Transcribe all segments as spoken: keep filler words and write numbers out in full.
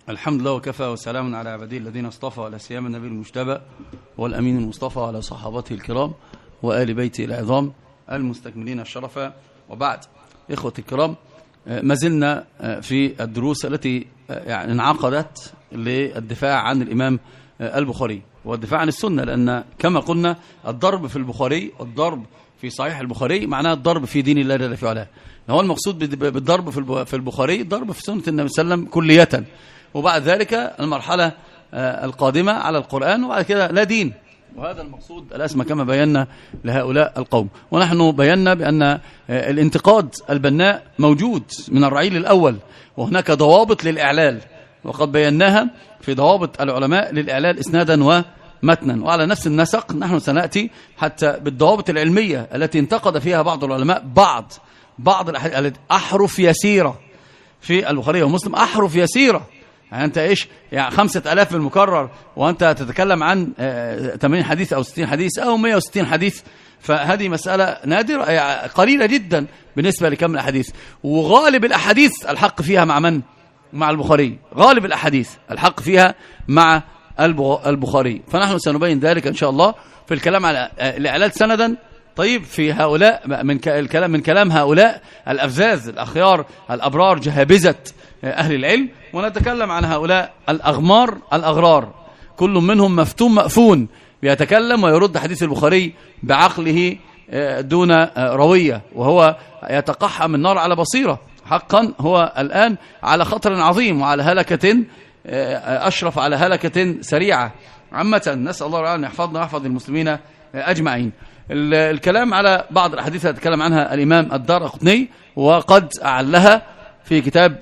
الحمد لله وكفى وسلام على عباده الذين اصطفى، ولا سيما النبي المجتبى والأمين المصطفى على صحابته الكرام وآل بيته العظام المستكملين الشرفة. وبعد، إخوة الكرام، ما زلنا في الدروس التي يعني انعقدت للدفاع عن الإمام البخاري والدفاع عن السنة، لأن كما قلنا الضرب في البخاري، الضرب في صحيح البخاري معناه الضرب في دين الله جل وعلا. هو المقصود بالضرب في البخاري الضرب في سنة النبي صلى الله عليه وسلم كلية، وبعد ذلك المرحلة القادمة على القرآن، وبعد كده لا دين. وهذا المقصود الأسمى كما بينا لهؤلاء القوم. ونحن بينا بأن الانتقاد البناء موجود من الرعيل الأول، وهناك ضوابط للإعلال، وقد بيناها في ضوابط العلماء للإعلال إسنادا ومتنا. وعلى نفس النسق نحن سنأتي حتى بالضوابط العلمية التي انتقد فيها بعض العلماء بعض بعض أحرف يسيرة في البخاري ومسلم، أحرف يسيرة. يعني أنت إيش يعني خمسة ألاف بالمكرر وأنت تتكلم عن ثمانين حديث أو ستين حديث أو مئة وستين حديث، فهذه مسألة نادرة قليلة جدا بالنسبة لكم الأحاديث. وغالب الأحاديث الحق فيها مع من؟ مع البخاري. غالب الأحاديث الحق فيها مع البخاري. فنحن سنبين ذلك إن شاء الله في الكلام على الإعلال سندا. طيب، في هؤلاء من الكلام من كلام هؤلاء الأفزاز الأخيار الأبرار جهابزة أهل العلم، ونتكلم عن هؤلاء الأغمار الأغرار، كل منهم مفتون مأفون، بيتكلم ويرد حديث البخاري بعقله دون روية، وهو يتقحم النار على بصيرة. حقا هو الآن على خطر عظيم وعلى هلكة، أشرف على هلكة سريعة عامة. نسأل الله أن يحفظنا ويحفظ المسلمين أجمعين. الكلام على بعض الأحاديث يتكلم عنها الإمام الدارقطني، وقد أعلها في كتاب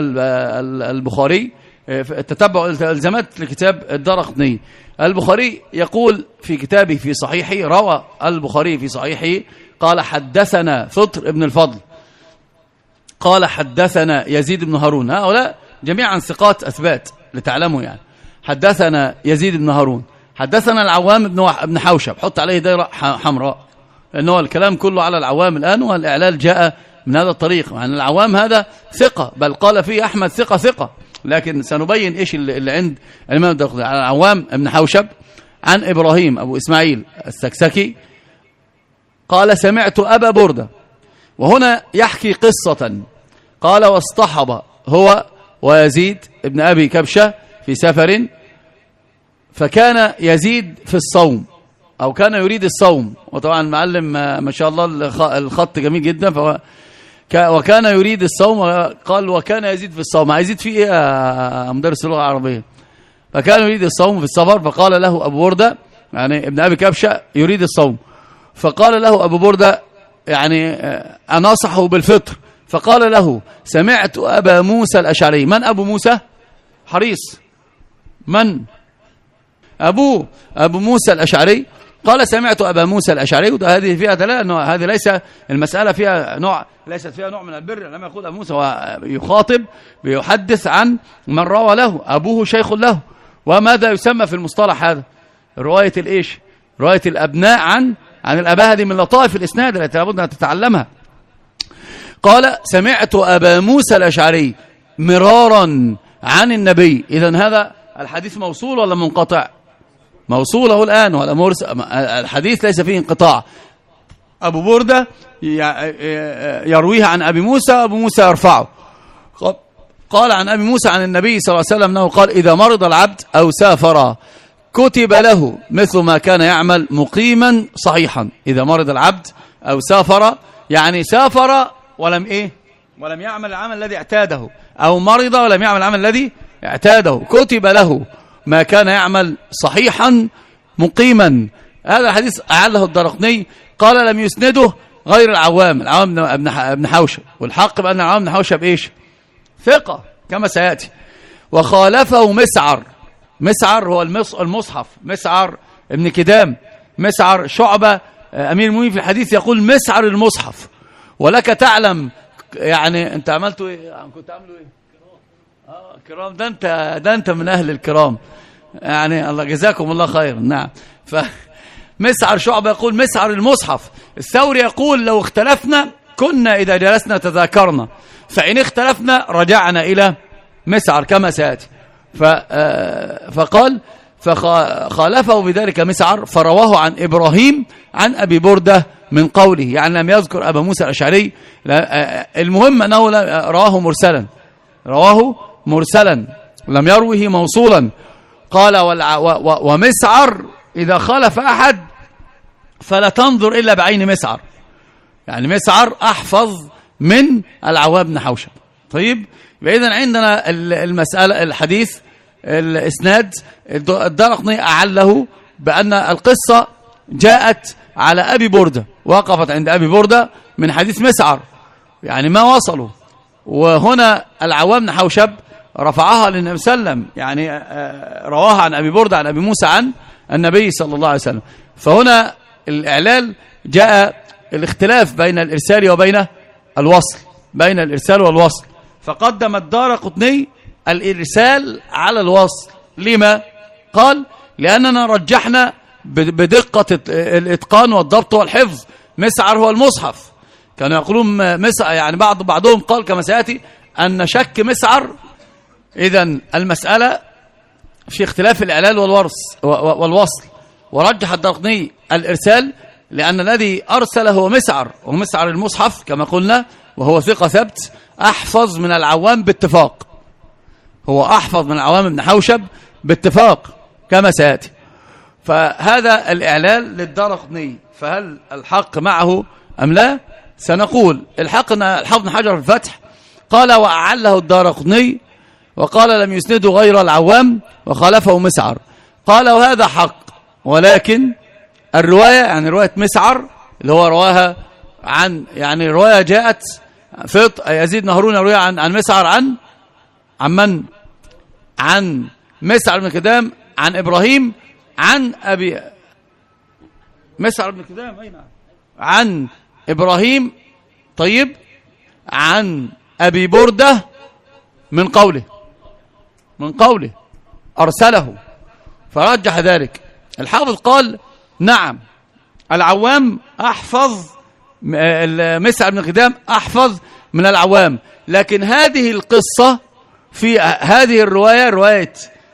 البخاري التتبع الالتزامات لكتاب الدارقطني. البخاري يقول في كتابه في صحيحه، روى البخاري في صحيحه قال: حدثنا فطر ابن الفضل قال حدثنا يزيد بن هارون. هؤلاء جميعا ثقات أثبات لتعلموا، يعني حدثنا يزيد بن هارون، حدثنا العوام بن ابن حوشب، حط عليه دائرة حمراء لأنه الكلام كله على العوام الآن، والإعلال جاء من هذا الطريق. يعني العوام هذا ثقة، بل قال فيه أحمد ثقة ثقة، لكن سنبين إيش اللي عند الإمام الدارقطني. عن العوام ابن حوشب عن إبراهيم أبو إسماعيل السكسكي قال: سمعت أبا بردة. وهنا يحكي قصة، قال: واصطحب هو ويزيد ابن أبي كبشة في سفر، فكان يزيد في الصوم أو كان يريد الصوم، وطبعا معلم ما شاء الله الخط جميل جدا، فهو وكان يريد الصوم. قال: وكان يزيد في الصوم، يزيد في إيه يا مدرس اللغة العربية؟ فكان يريد الصوم في السفر، فقال له أبو بردة، يعني ابن أبي كبشة يريد الصوم، فقال له أبو بردة يعني أناصحه بالفطر، فقال له: سمعت أبا موسى الأشعري. من أبو موسى؟ حريص. من أبوه؟ أبو موسى الأشعري. قال: سمعت أبا موسى الأشعري. وهذه فيها دلالة أنه هذه ليس المسألة فيها نوع ليست فيها نوع من البر، لما يقول أبو موسى ويخاطب بيحدث عن من روى له، أبوه شيخ له. وماذا يسمى في المصطلح هذا؟ رواية الإيش؟ رواية الأبناء عن عن الأباء. هذه من لطائف الإسناد التي لابد أن تتعلمها. قال: سمعت أبا موسى الأشعري مرارا عن النبي. إذن هذا الحديث موصول ولا منقطع؟ موصوله الآن ولا مرسل؟ الحديث ليس فيه انقطاع. أبو بردة يرويه عن أبي موسى، أبو موسى يرفعه. قال عن أبي موسى عن النبي صلى الله عليه وسلم أنه قال: إذا مرض العبد أو سافر كتب له مثل ما كان يعمل مقيما صحيحا. إذا مرض العبد أو سافر، يعني سافر ولم إيه ولم يعمل العمل الذي اعتاده، أو مرض ولم يعمل العمل الذي اعتاده، كتب له ما كان يعمل صحيحا مقيما. هذا الحديث أعله الدارقطني. قال: لم يسنده غير العوام، العوام ابن حوشب. والحق بأن العوام ابن حوشب إيش؟ ثقة كما سيأتي. وخالفه مسعر. مسعر هو المصحف، مسعر ابن كدام، مسعر شعبة أمير المؤمنين في الحديث يقول مسعر المصحف. ولك تعلم، يعني أنت عملته إيه؟ كنت عملوا إيه؟ آه كرام. ده أنت ده أنت من أهل الكرام، يعني الله جزاكم الله خير. نعم. فمسعر شعبة يقول مسعر المصحف. الثوري يقول: لو اختلفنا كنا إذا جلسنا تذاكرنا، فإن اختلفنا رجعنا إلى مسعر كما سيأتي. فقال فخالفه بذلك مسعر فرواه عن إبراهيم عن أبي بردة من قوله، يعني لم يذكر أبا موسى الأشعري. المهم أنه رواه مرسلا، رواه مرسلا لم يروه موصولا. قال ومسعر إذا خالف أحد فلا تنظر إلا بعين مسعر، يعني مسعر أحفظ من العوام بن حوشب. طيب، إذن عندنا المسألة الحديث الإسناد الدارقطني أعله بأن القصة جاءت على أبي بردة، وقفت عند أبي بردة من حديث مسعر، يعني ما وصلوا. وهنا العوام بن حوشب رفعها للنبي صلى الله عليه وسلم، يعني رواها عن أبي بردة عن أبي موسى عن النبي صلى الله عليه وسلم. فهنا الإعلال جاء الاختلاف بين الإرسال وبين الوصل، بين الإرسال والوصل، فقدم الدارقطني الإرسال على الوصل. لما؟ قال لأننا رجحنا بدقة الإتقان والضبط والحفظ. مسعر هو المصحف، كانوا يقولون مسعر، يعني بعض بعضهم قال كما سيأتي أن شك مسعر. إذن المسألة في اختلاف الإعلال والورص والوصل، ورجح الدارقطني الإرسال لأن الذي أرسل هو مسعر، ومسعر المصحف كما قلنا، وهو ثقة ثبت أحفظ من العوام باتفاق، هو أحفظ من العوام بن حوشب باتفاق كما سيأتي. فهذا الإعلال للدارقطني، فهل الحق معه أم لا؟ سنقول الحق أن الحافظ بن حجر في الفتح قال وأعله الدارقطني وقال لم يسنده غير العوام وخالفه مسعر. قال وهذا حق، ولكن الرواية، يعني رواية مسعر اللي هو رواها عن، يعني رواية جاءت في يزيد بن هارون رواية عن عن مسعر عن عن من؟ عن مسعر بن كدام عن إبراهيم عن أبي مسعر بن كدام أين؟ عن إبراهيم، طيب، عن أبي بردة من قوله من قوله أرسله، فرجح ذلك. الحافظ قال نعم العوام أحفظ، مسعر بن كدام أحفظ من العوام، لكن هذه القصة في هذه الرواية، رواية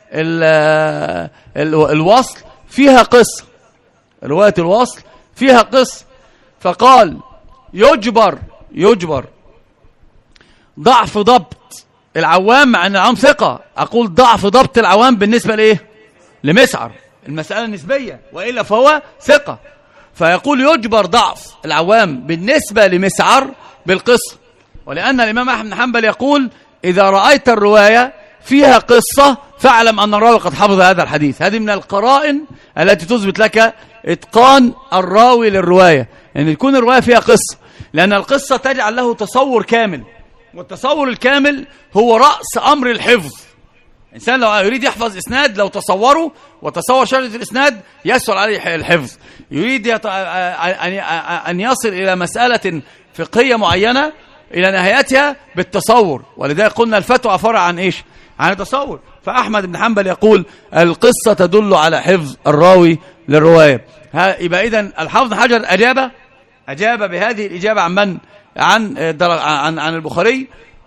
الوصل فيها قصة، رواية الوصل فيها قصة. فقال يجبر يجبر ضعف ضبط العوام، مع أن العوام ثقة، أقول ضعف ضبط العوام بالنسبة لإيه؟ لمسعر، المسألة نسبية، وإلا فهو ثقة. فيقول يجبر ضعف العوام بالنسبة لمسعر بالقصة. ولأن الإمام أحمد بن حنبل يقول إذا رأيت الرواية فيها قصة فاعلم أن الراوي قد حفظ هذا الحديث. هذه من القرائن التي تثبت لك إتقان الراوي للرواية، أن يعني يكون الرواية فيها قصة، لأن القصة تجعل له تصور كامل، والتصور الكامل هو رأس أمر الحفظ. إنسان لو يريد يحفظ إسناد، لو تصوره وتصور شرط الإسناد يسهل عليه الحفظ. يريد يط... أن يصل إلى مسألة فقهية معينة إلى نهايتها بالتصور، ولذلك قلنا الفتوى فرع عن إيش؟ عن التصور. فأحمد بن حنبل يقول القصة تدل على حفظ الراوي للرواية. يبقى إذن الحافظ بن حجر أجاب أجاب بهذه الإجابة عن من؟ عن عن عن البخاري،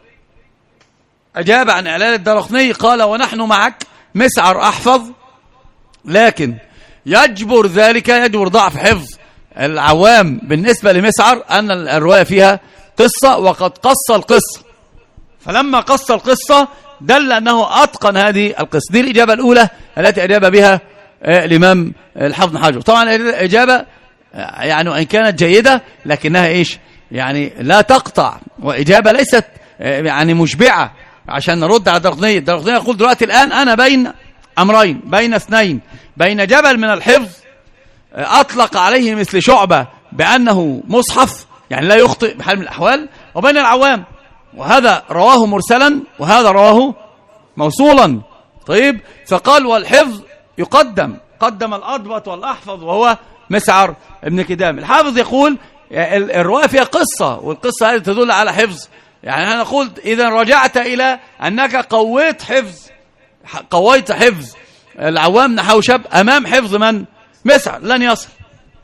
أجاب عن إعلال الدارقطني. قال ونحن معك، مسعر أحفظ، لكن يجبر ذلك، يجبر ضعف حفظ العوام بالنسبة لمسعر أن الرواية فيها قصة، وقد قص القصة. فلما قص القصة دل أنه أتقن هذه القصة. دي الإجابة الأولى التي أجاب بها الإمام الحافظ بن حجر. طبعا الإجابة يعني وإن كانت جيدة لكنها إيش؟ يعني لا تقطع، وإجابة ليست يعني مشبعة عشان نرد على الدارقطني. الدارقطني يقول دلوقتي الآن أنا بين أمرين، بين اثنين، بين جبل من الحفظ أطلق عليه مثل شعبة بأنه مصحف، يعني لا يخطئ بحال من الأحوال، وبين العوام، وهذا رواه مرسلا وهذا رواه موصولا. طيب، فقال والحفظ يقدم، قدم الأضبط والأحفظ وهو مسعر ابن كدام. الحافظ يقول الرواية فيها قصة، والقصة هذه تدل على حفظ. يعني أنا نقول إذا رجعت إلى أنك قويت حفظ قويت حفظ العوام بن حوشب أمام حفظ من؟ مسعر، لن يصل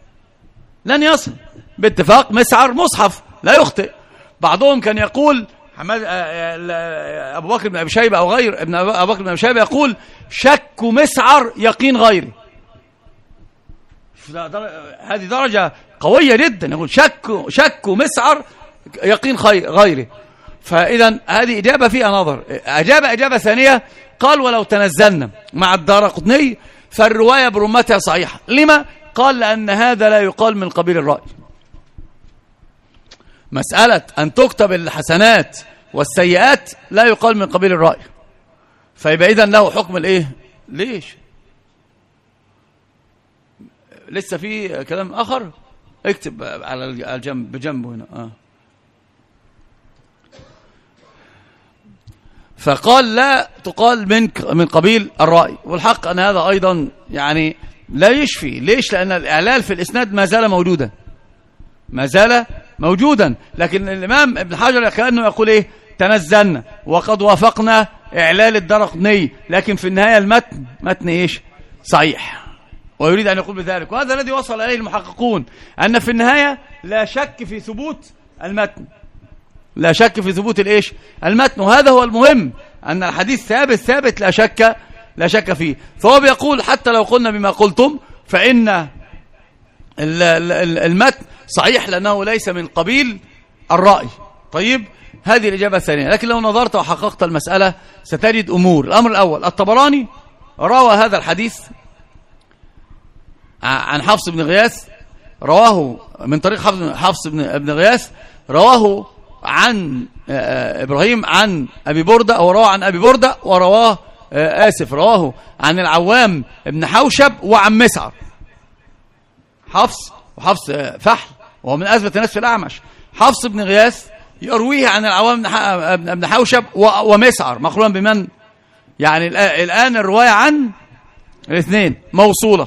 لن يصل باتفاق. مسعر مصحف لا يخطئ. بعضهم كان يقول حماد أبو بكر بن أبي شيبة أو غير ابن أبو بكر بن أبي شيبة يقول شك مسعر يقين غيري. هذه درجة قوية جدا، يقول شك شك مسعر يقين غيري. فإذا هذه إجابة فيها نظر. أجاب إجابة ثانية قال ولو تنزلنا مع الدارقطني فالرواية برمتها صحيحة. لما؟ قال لأن هذا لا يقال من قبيل الرأي. مسألة أن تكتب الحسنات والسيئات لا يقال من قبيل الرأي، فيبقى إذن له حكم الإيه؟ ليش؟ لسه في كلام آخر؟ اكتب على الجنب بجنبه هنا. آه. فقال لا تقال من من قبيل الرأي، والحق أن هذا أيضا يعني لا يشفي. ليش؟ لأن الإعلال في الإسناد ما زال موجودا ما زال موجودا لكن الإمام ابن حجر كأنه يقول إيه؟ تنزلنا وقد وافقنا إعلال الدارقطني، لكن في النهاية المتن متن إيش؟ صحيح، ويريد أن يقول بذلك. وهذا الذي وصل إليه المحققون، أن في النهاية لا شك في ثبوت المتن، لا شك في ثبوت الإيش؟ المتن. وهذا هو المهم، أن الحديث ثابت ثابت لا شك لا شك فيه. فهو بيقول حتى لو قلنا بما قلتم فإن المتن صحيح لأنه ليس من قبيل الرأي. طيب، هذه الإجابة الثانية. لكن لو نظرت وحققت المسألة ستجد أمور. الأمر الأول، الطبراني روى هذا الحديث عن حفص بن غياث، رواه من طريق حفص بن غياث، رواه عن إبراهيم عن أبي بردة، أو رواه عن أبي بردة، ورواه آسف رواه عن العوام بن حوشب وعن مسعر. حفص وحفص فحل وهو من أثبت الناس في الأعمش. حفص بن غياث يرويه عن العوام بن حوشب ومسعر مقرونا بمن؟ يعني الآن الرواية عن الاثنين موصولة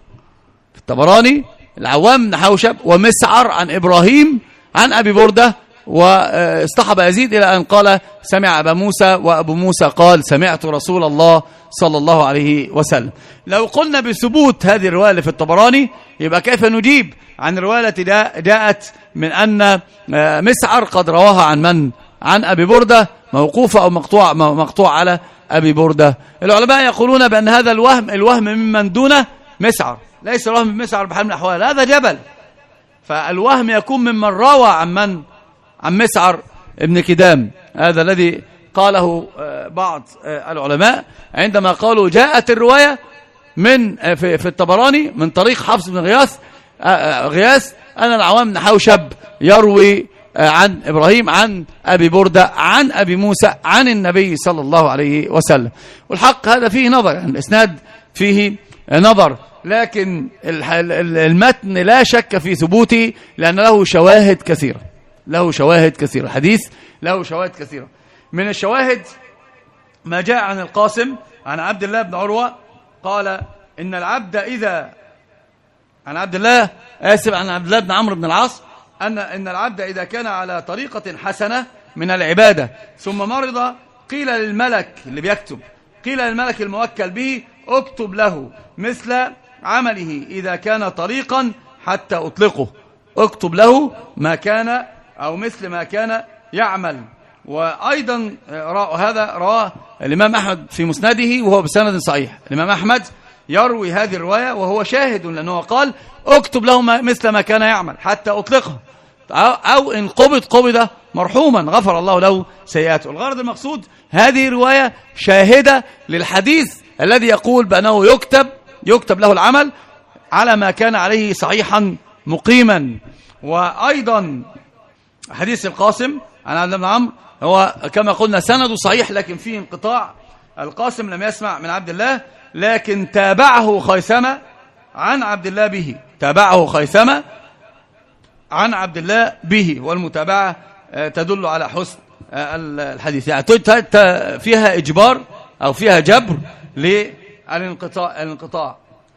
في الطبراني، العوام بن حوشب ومسعر عن إبراهيم عن أبي بردة، واصطحب يزيد إلى أن قال سمع أبا موسى، وأبو موسى قال سمعت رسول الله صلى الله عليه وسلم. لو قلنا بثبوت هذه الرواية اللي في الطبراني، يبقى كيف نجيب عن الرواية التي جاءت من أن مسعر قد رواها عن من؟ عن أبي بردة، موقوفة أو مقطوع مقطوع على أبي بردة. العلماء يقولون بأن هذا الوهم الوهم ممن دون مسعر، ليس الوهم من مسعر بحال من الأحوال، هذا جبل. فالوهم يكون ممن روى عن من؟ عن مسعر ابن كدام. هذا الذي قاله بعض العلماء عندما قالوا جاءت الرواية من في, في الطبراني من طريق حفص بن غياث غياث أن العوام بن حوشب يروي عن إبراهيم عن أبي بردة عن أبي موسى عن النبي صلى الله عليه وسلم. والحق هذا فيه نظر، يعني الإسناد فيه نظر، لكن المتن لا شك في ثبوته لأن له شواهد كثيرة، له شواهد كثيرة، الحديث له شواهد كثيرة. من الشواهد ما جاء عن القاسم عن عبد الله بن عروة قال إن العبد إذا عن عبد الله آسف عن عبد الله بن عمرو بن العاص أن إن العبد إذا كان على طريقة حسنة من العبادة ثم مرض قيل للملك اللي بيكتب قيل للملك الموكل به اكتب له مثل عمله إذا كان طريقا حتى أطلقه، اكتب له ما كان أو مثل ما كان يعمل. وأيضا هذا رواه الإمام أحمد في مسنده وهو بسند صحيح. الإمام أحمد يروي هذه الرواية وهو شاهد، لأنه قال اكتب له مثل ما كان يعمل حتى أطلقه، أو إن قبض قبض مرحوما غفر الله له سيئاته. الغرض المقصود هذه رواية شاهدة للحديث الذي يقول بأنه يكتب يكتب له العمل على ما كان عليه صحيحا مقيما. وأيضا حديث القاسم عن عبد الله بن عمرو هو كما قلنا سنده صحيح لكن فيه انقطاع. القاسم لم يسمع من عبد الله لكن تابعه خيثمة عن عبد الله به، تابعه خيثمة عن عبد الله به، والمتابعة تدل على حسن الحديث، يعني فيها إجبار أو فيها جبر للانقطاع الانقطاع.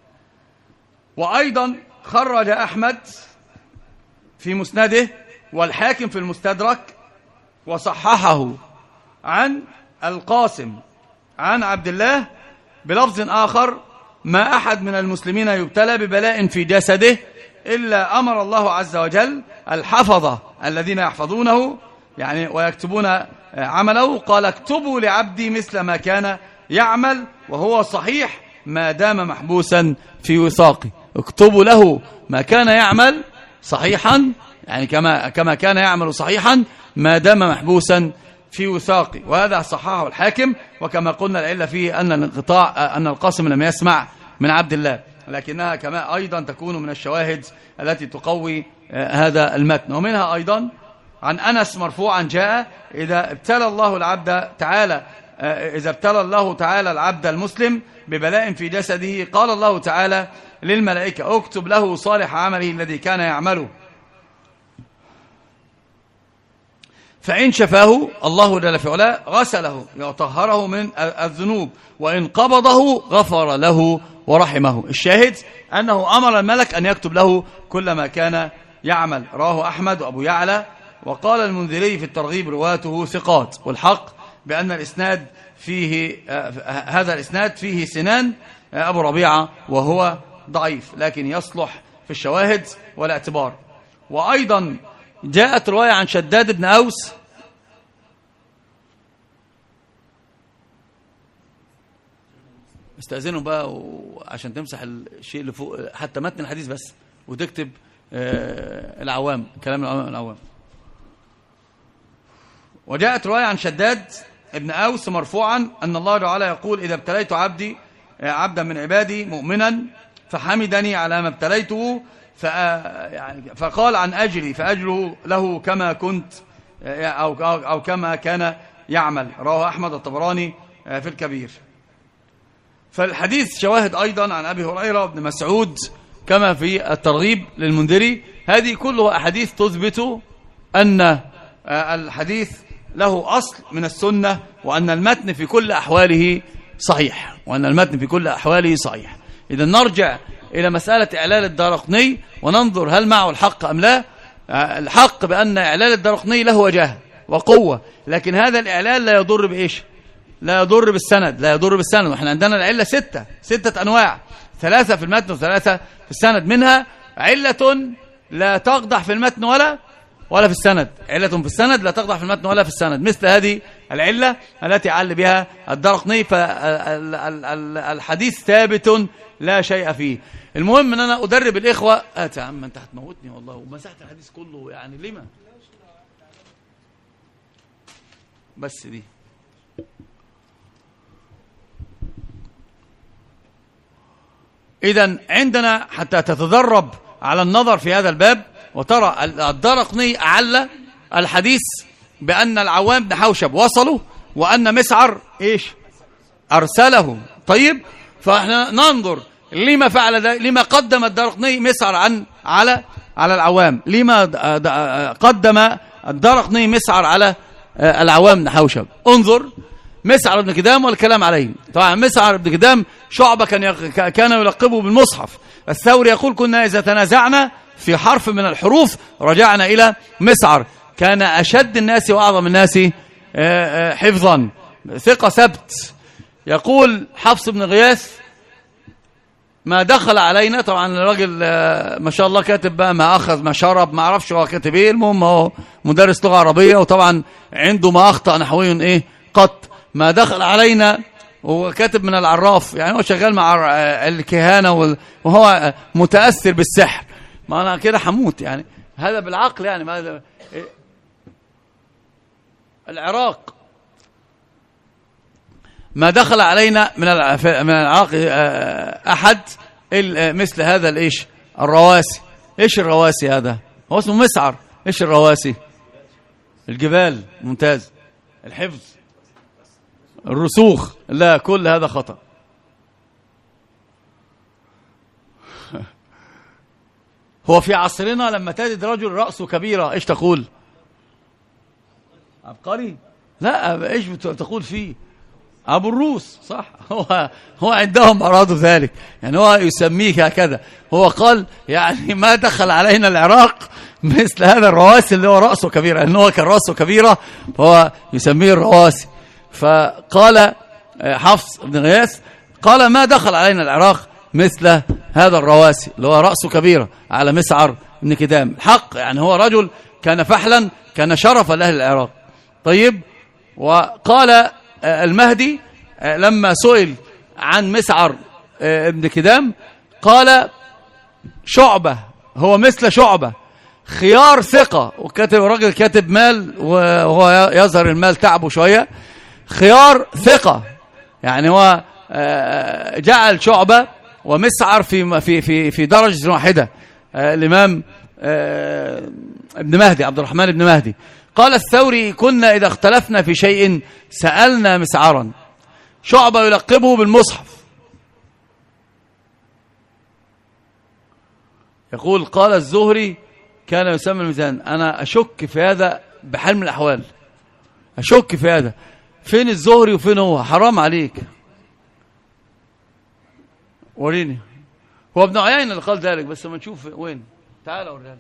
وأيضا خرج أحمد في مسنده والحاكم في المستدرك وصححه عن القاسم عن عبد الله بلفظ آخر: ما أحد من المسلمين يبتلى ببلاء في جسده إلا أمر الله عز وجل الحفظة الذين يحفظونه يعني ويكتبون عمله، قال اكتبوا لعبدي مثل ما كان يعمل وهو صحيح ما دام محبوسا في وثاقي. اكتبوا له ما كان يعمل صحيحا، يعني كما كما كان يعمل صحيحا ما دام محبوسا في وثاقي. وهذا صححه الحاكم. وكما قلنا العلة فيه أن الانقطاع أن القاسم لم يسمع من عبد الله، لكنها كما أيضا تكون من الشواهد التي تقوي هذا المتن. ومنها أيضا عن أنس مرفوعا جاء إذا ابتلى الله العبد تعالى إذا ابتلى الله تعالى العبد المسلم ببلاء في جسده قال الله تعالى للملائكة اكتب له صالح عمله الذي كان يعمله، فإن شفاه الله جل في علاه غسله وطهره من الذنوب، وإن قبضه غفر له ورحمه. الشاهد أنه أمر الملك أن يكتب له كل ما كان يعمل. رواه أحمد وأبو يعلى. وقال المنذري في الترغيب رواته ثقات، والحق بأن الإسناد فيه هذا الإسناد فيه سنان أبو ربيعة وهو ضعيف، لكن يصلح في الشواهد والاعتبار. وأيضا جاءت رواية عن شداد بن أوس استأذنوا بقى عشان تمسح الشيء اللي فوق حتى متن الحديث بس وتكتب العوام كلام العوام. وجاءت رواية عن شداد ابن أوس مرفوعا أن الله تعالى يقول إذا ابتليت عبدي عبدا من عبادي مؤمنا فحمدني على ما ابتليته فقال عن أجري فأجره له كما كنت أو, أو كما كان يعمل. رواه أحمد الطبراني في الكبير. فالحديث شواهد أيضا عن أبي هريرة وابن مسعود كما في الترغيب للمنذري. هذه كلها أحاديث تثبت أن الحديث له أصل من السنة، وأن المتن في كل أحواله صحيح وأن المتن في كل أحواله صحيح. إذا نرجع إلى مسألة إعلال الدارقطني وننظر هل معه الحق أم لا. الحق بأن إعلال الدارقطني له وجه وقوة، لكن هذا الإعلال لا يضر بإيش؟ لا يضر بالسند لا يضر بالسند وإحنا عندنا العلة ستة ستة أنواع، ثلاثة في المتن وثلاثة في السند. منها علة لا تقدح في المتن ولا ولا في السند، علة في السند لا تقدح في المتن ولا في السند، مثل هذه العلة التي عل بها الدارقطني. فالحديث ثابت لا شيء فيه. المهم ان انا ادرب الاخوه. هات يا عم انت هتموتني والله ومسحت الحديث كله، يعني لما بس دي إذن عندنا حتى تتدرب على النظر في هذا الباب وترى الدارقطني أعلى الحديث بأن العوام بن حوشب وصلوا وأن مسعر إيش أرسله. طيب فإحنا ننظر لما فعل ده، لما قدم الدارقطني مسعر عن على على العوام، لما قدم الدارقطني مسعر على العوام بن حوشب. انظر مسعر بن كدام والكلام عليه. طبعا مسعر بن كدام شعبة كان كان يلقبه بالمصحف. الثوري يقول كنا إذا تنازعنا في حرف من الحروف رجعنا إلى مسعر، كان أشد الناس وأعظم الناس حفظا، ثقة ثبت. يقول حفص بن غياث ما دخل علينا، طبعا الراجل ما شاء الله كاتب بقى ما أخذ ما شرب ما عرفش هو كاتب إيه، المهم هو مدرس لغة عربية وطبعا عنده ما أخطأ نحوي إيه قط. ما دخل علينا هو كاتب من العراف، يعني هو شغال مع الكهانة وهو متأثر بالسحر. ما أنا كده حموت يعني، هذا بالعقل يعني. ما العراق ما دخل علينا من من العراق أحد مثل هذا الإيش الرواسي. إيش الرواسي هذا؟ هو اسمه مسعر. إيش الرواسي؟ الجبال. ممتاز. الحفظ، الرسوخ، لا كل هذا خطأ. هو في عصرنا لما تجد رجل رأسه كبيرة ايش تقول؟ عبقري؟ لا ايش بتقول فيه؟ ابو الروس، صح. هو هو عندهم ارادوا ذلك، يعني هو يسميه هكذا. هو قال يعني ما دخل علينا العراق مثل هذا الرواسي اللي هو رأسه كبيرة، لأنه هو كان رأسه كبيرة فهو يسميه الرواسي. فقال حفص بن غياث قال ما دخل علينا العراق مثل هذا الرواسي اللي هو رأسه كبيرة على مسعر بن كدام. الحق يعني هو رجل كان فحلا، كان شرفا لأهل العراق. طيب، وقال المهدي لما سئل عن مسعر ابن كدام قال شعبة هو مثل شعبة، خيار ثقة، وكاتب راجل كاتب مال وهو يظهر المال تعبه شوية، خيار ثقة، يعني هو جعل شعبة ومسعر في في في في درجة واحدة. الإمام ابن مهدي عبد الرحمن ابن مهدي قال الثوري كنا إذا اختلفنا في شيء سألنا مسعرا. شعبة يلقبه بالمصحف، يقول قال الزهري كان يسمى الميزان. أنا أشك في هذا بحال من الأحوال، أشك في هذا. فين الزهري وفين هو؟ حرام عليك، وريني. هو ابن عيينة اللي قال ذلك، بس ما نشوف وين. تعال أوريها.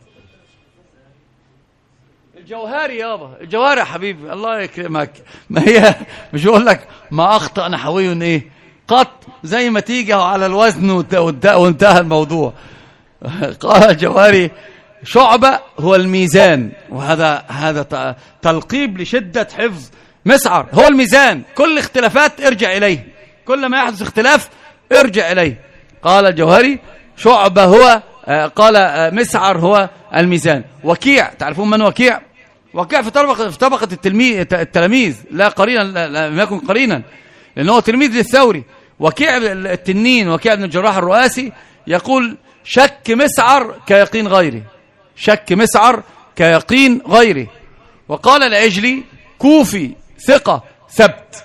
الجوهري يابا، الجوهري يا حبيبي، الله يكرمك. ما هي مش بقول لك ما أخطأ نحوي إيه قط، زي ما تيجي على الوزن وانتهى الموضوع. قال الجوهري شعبة هو الميزان، وهذا هذا تلقيب لشدة حفظ. مسعر هو الميزان، كل اختلافات ارجع إليه، كل ما يحدث اختلاف ارجع إليه. قال الجوهري شعبة هو قال مسعر هو الميزان. وكيع، تعرفون من وكيع؟ وكيع في طبقة في طبقة التلاميذ، لا قرينا، لم يكن قرينا، لأنه تلميذ للثوري. وكيع التنين، وكيع بن الجراح الرؤاسي، يقول شك مسعر كيقين غيره، شك مسعر كيقين غيره. وقال العجلي كوفي ثقة ثبت،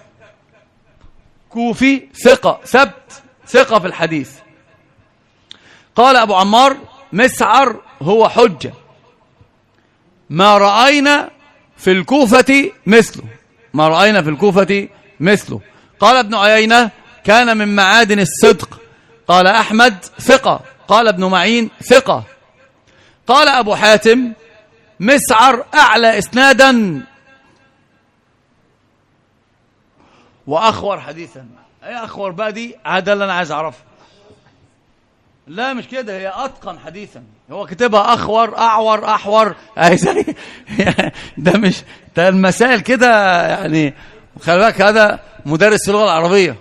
كوفي ثقة ثبت، ثقة في الحديث. قال أبو عمار مسعر هو حجة، ما رأينا في الكوفة مثله، ما رأينا في الكوفة مثله. قال ابن عيينة كان من معادن الصدق. قال أحمد ثقة. قال ابن معين ثقة. قال أبو حاتم مسعر أعلى إسنادا وأخور حديثا. أي أخور بقى دي؟ هذا اللي أنا عايز أعرفه. لا مش كده، هي أتقن حديثا. هو كتبها أخور أعور أحور، ده مش ده المسائل كده يعني. خلي بالك هذا مدرس اللغة العربية.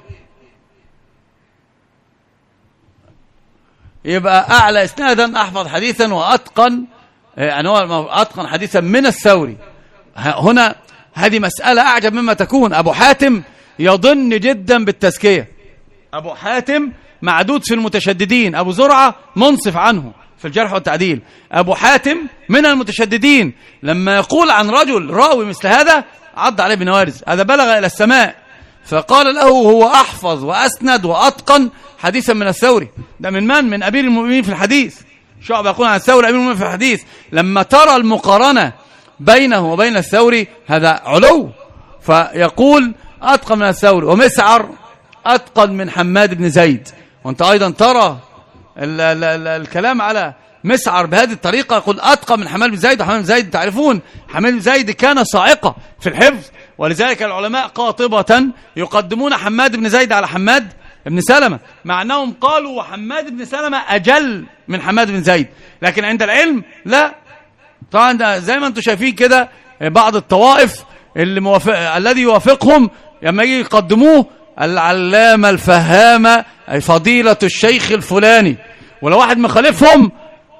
يبقى أعلى إسنادا أحفظ حديثا وأتقن، يعني هو أتقن حديثا من الثوري. هنا هذه مسألة أعجب مما تكون. أبو حاتم يضن جدا بالتزكية، أبو حاتم معدود في المتشددين، أبو زرعة منصف عنه في الجرح والتعديل. أبو حاتم من المتشددين، لما يقول عن رجل راوي مثل هذا عض عليه بنوارز، هذا بلغ إلى السماء، فقال له هو أحفظ وأسند وأتقن حديثا من الثوري. ده من من؟ من أمير المؤمنين في الحديث. شعب يقول عن الثوري أمير المؤمنين في الحديث. لما ترى المقارنة بينه وبين الثوري هذا علو، فيقول أتقن من الثوري. ومسعر أتقن من حماد بن زيد. وانت أيضا ترى ال ال ال الكلام على مسعر بهذه الطريقة، يقول أتقن من حماد بن زيد. وحماد بن زيد تعرفون حماد بن زيد كان صاعقة في الحفظ، ولذلك العلماء قاطبة يقدمون حماد بن زيد على حماد بن سلمة، مع أنهم قالوا وحماد بن سلمة أجل من حماد بن زيد، لكن عند العلم لا. طبعا زي ما انتم شايفين كده بعض الطوائف اللي موافق الذي يوافقهم لما يجي يقدموه العلامة الفهامة أي فضيلة الشيخ الفلاني، ولو واحد مخالفهم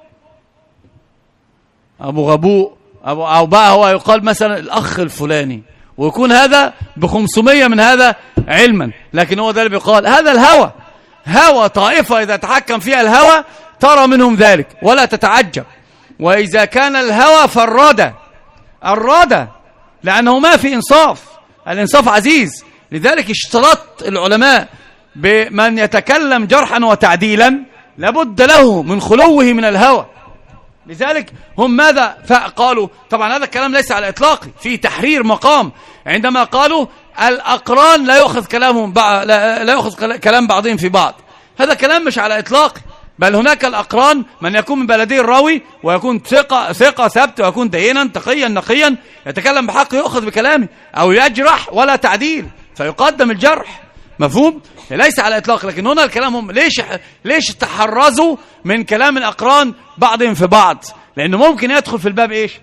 أبو غبوء أبو أو بقى هو يقال مثلا الأخ الفلاني، ويكون هذا بخمسمية من هذا علما، لكن هو ده اللي بيقال. هذا الهوى، هوى طائفة إذا تحكم فيها الهوى ترى منهم ذلك ولا تتعجب. وإذا كان الهوى فالردى، الردى لأنه ما في إنصاف، الإنصاف عزيز. لذلك اشترط العلماء بمن يتكلم جرحا وتعديلا لابد له من خلوه من الهوى. لذلك هم ماذا فقالوا؟ طبعا هذا الكلام ليس على إطلاقه، في تحرير مقام عندما قالوا الأقران لا يأخذ كلامهم لا, لا يأخذ كلام بعضهم في بعض. هذا كلام مش على إطلاقه، بل هناك الأقران من يكون من بلدي الراوي ويكون ثقة ثقة ثبت ويكون دينا تقيا نقيا يتكلم بحق يأخذ بكلامه، أو يجرح ولا تعديل فيقدم الجرح. مفهوم؟ ليس على إطلاق. لكن هنا الكلام هم ليش ليش تحرزوا من كلام الأقران بعضهم في بعض؟ لأنه ممكن يدخل في الباب إيش؟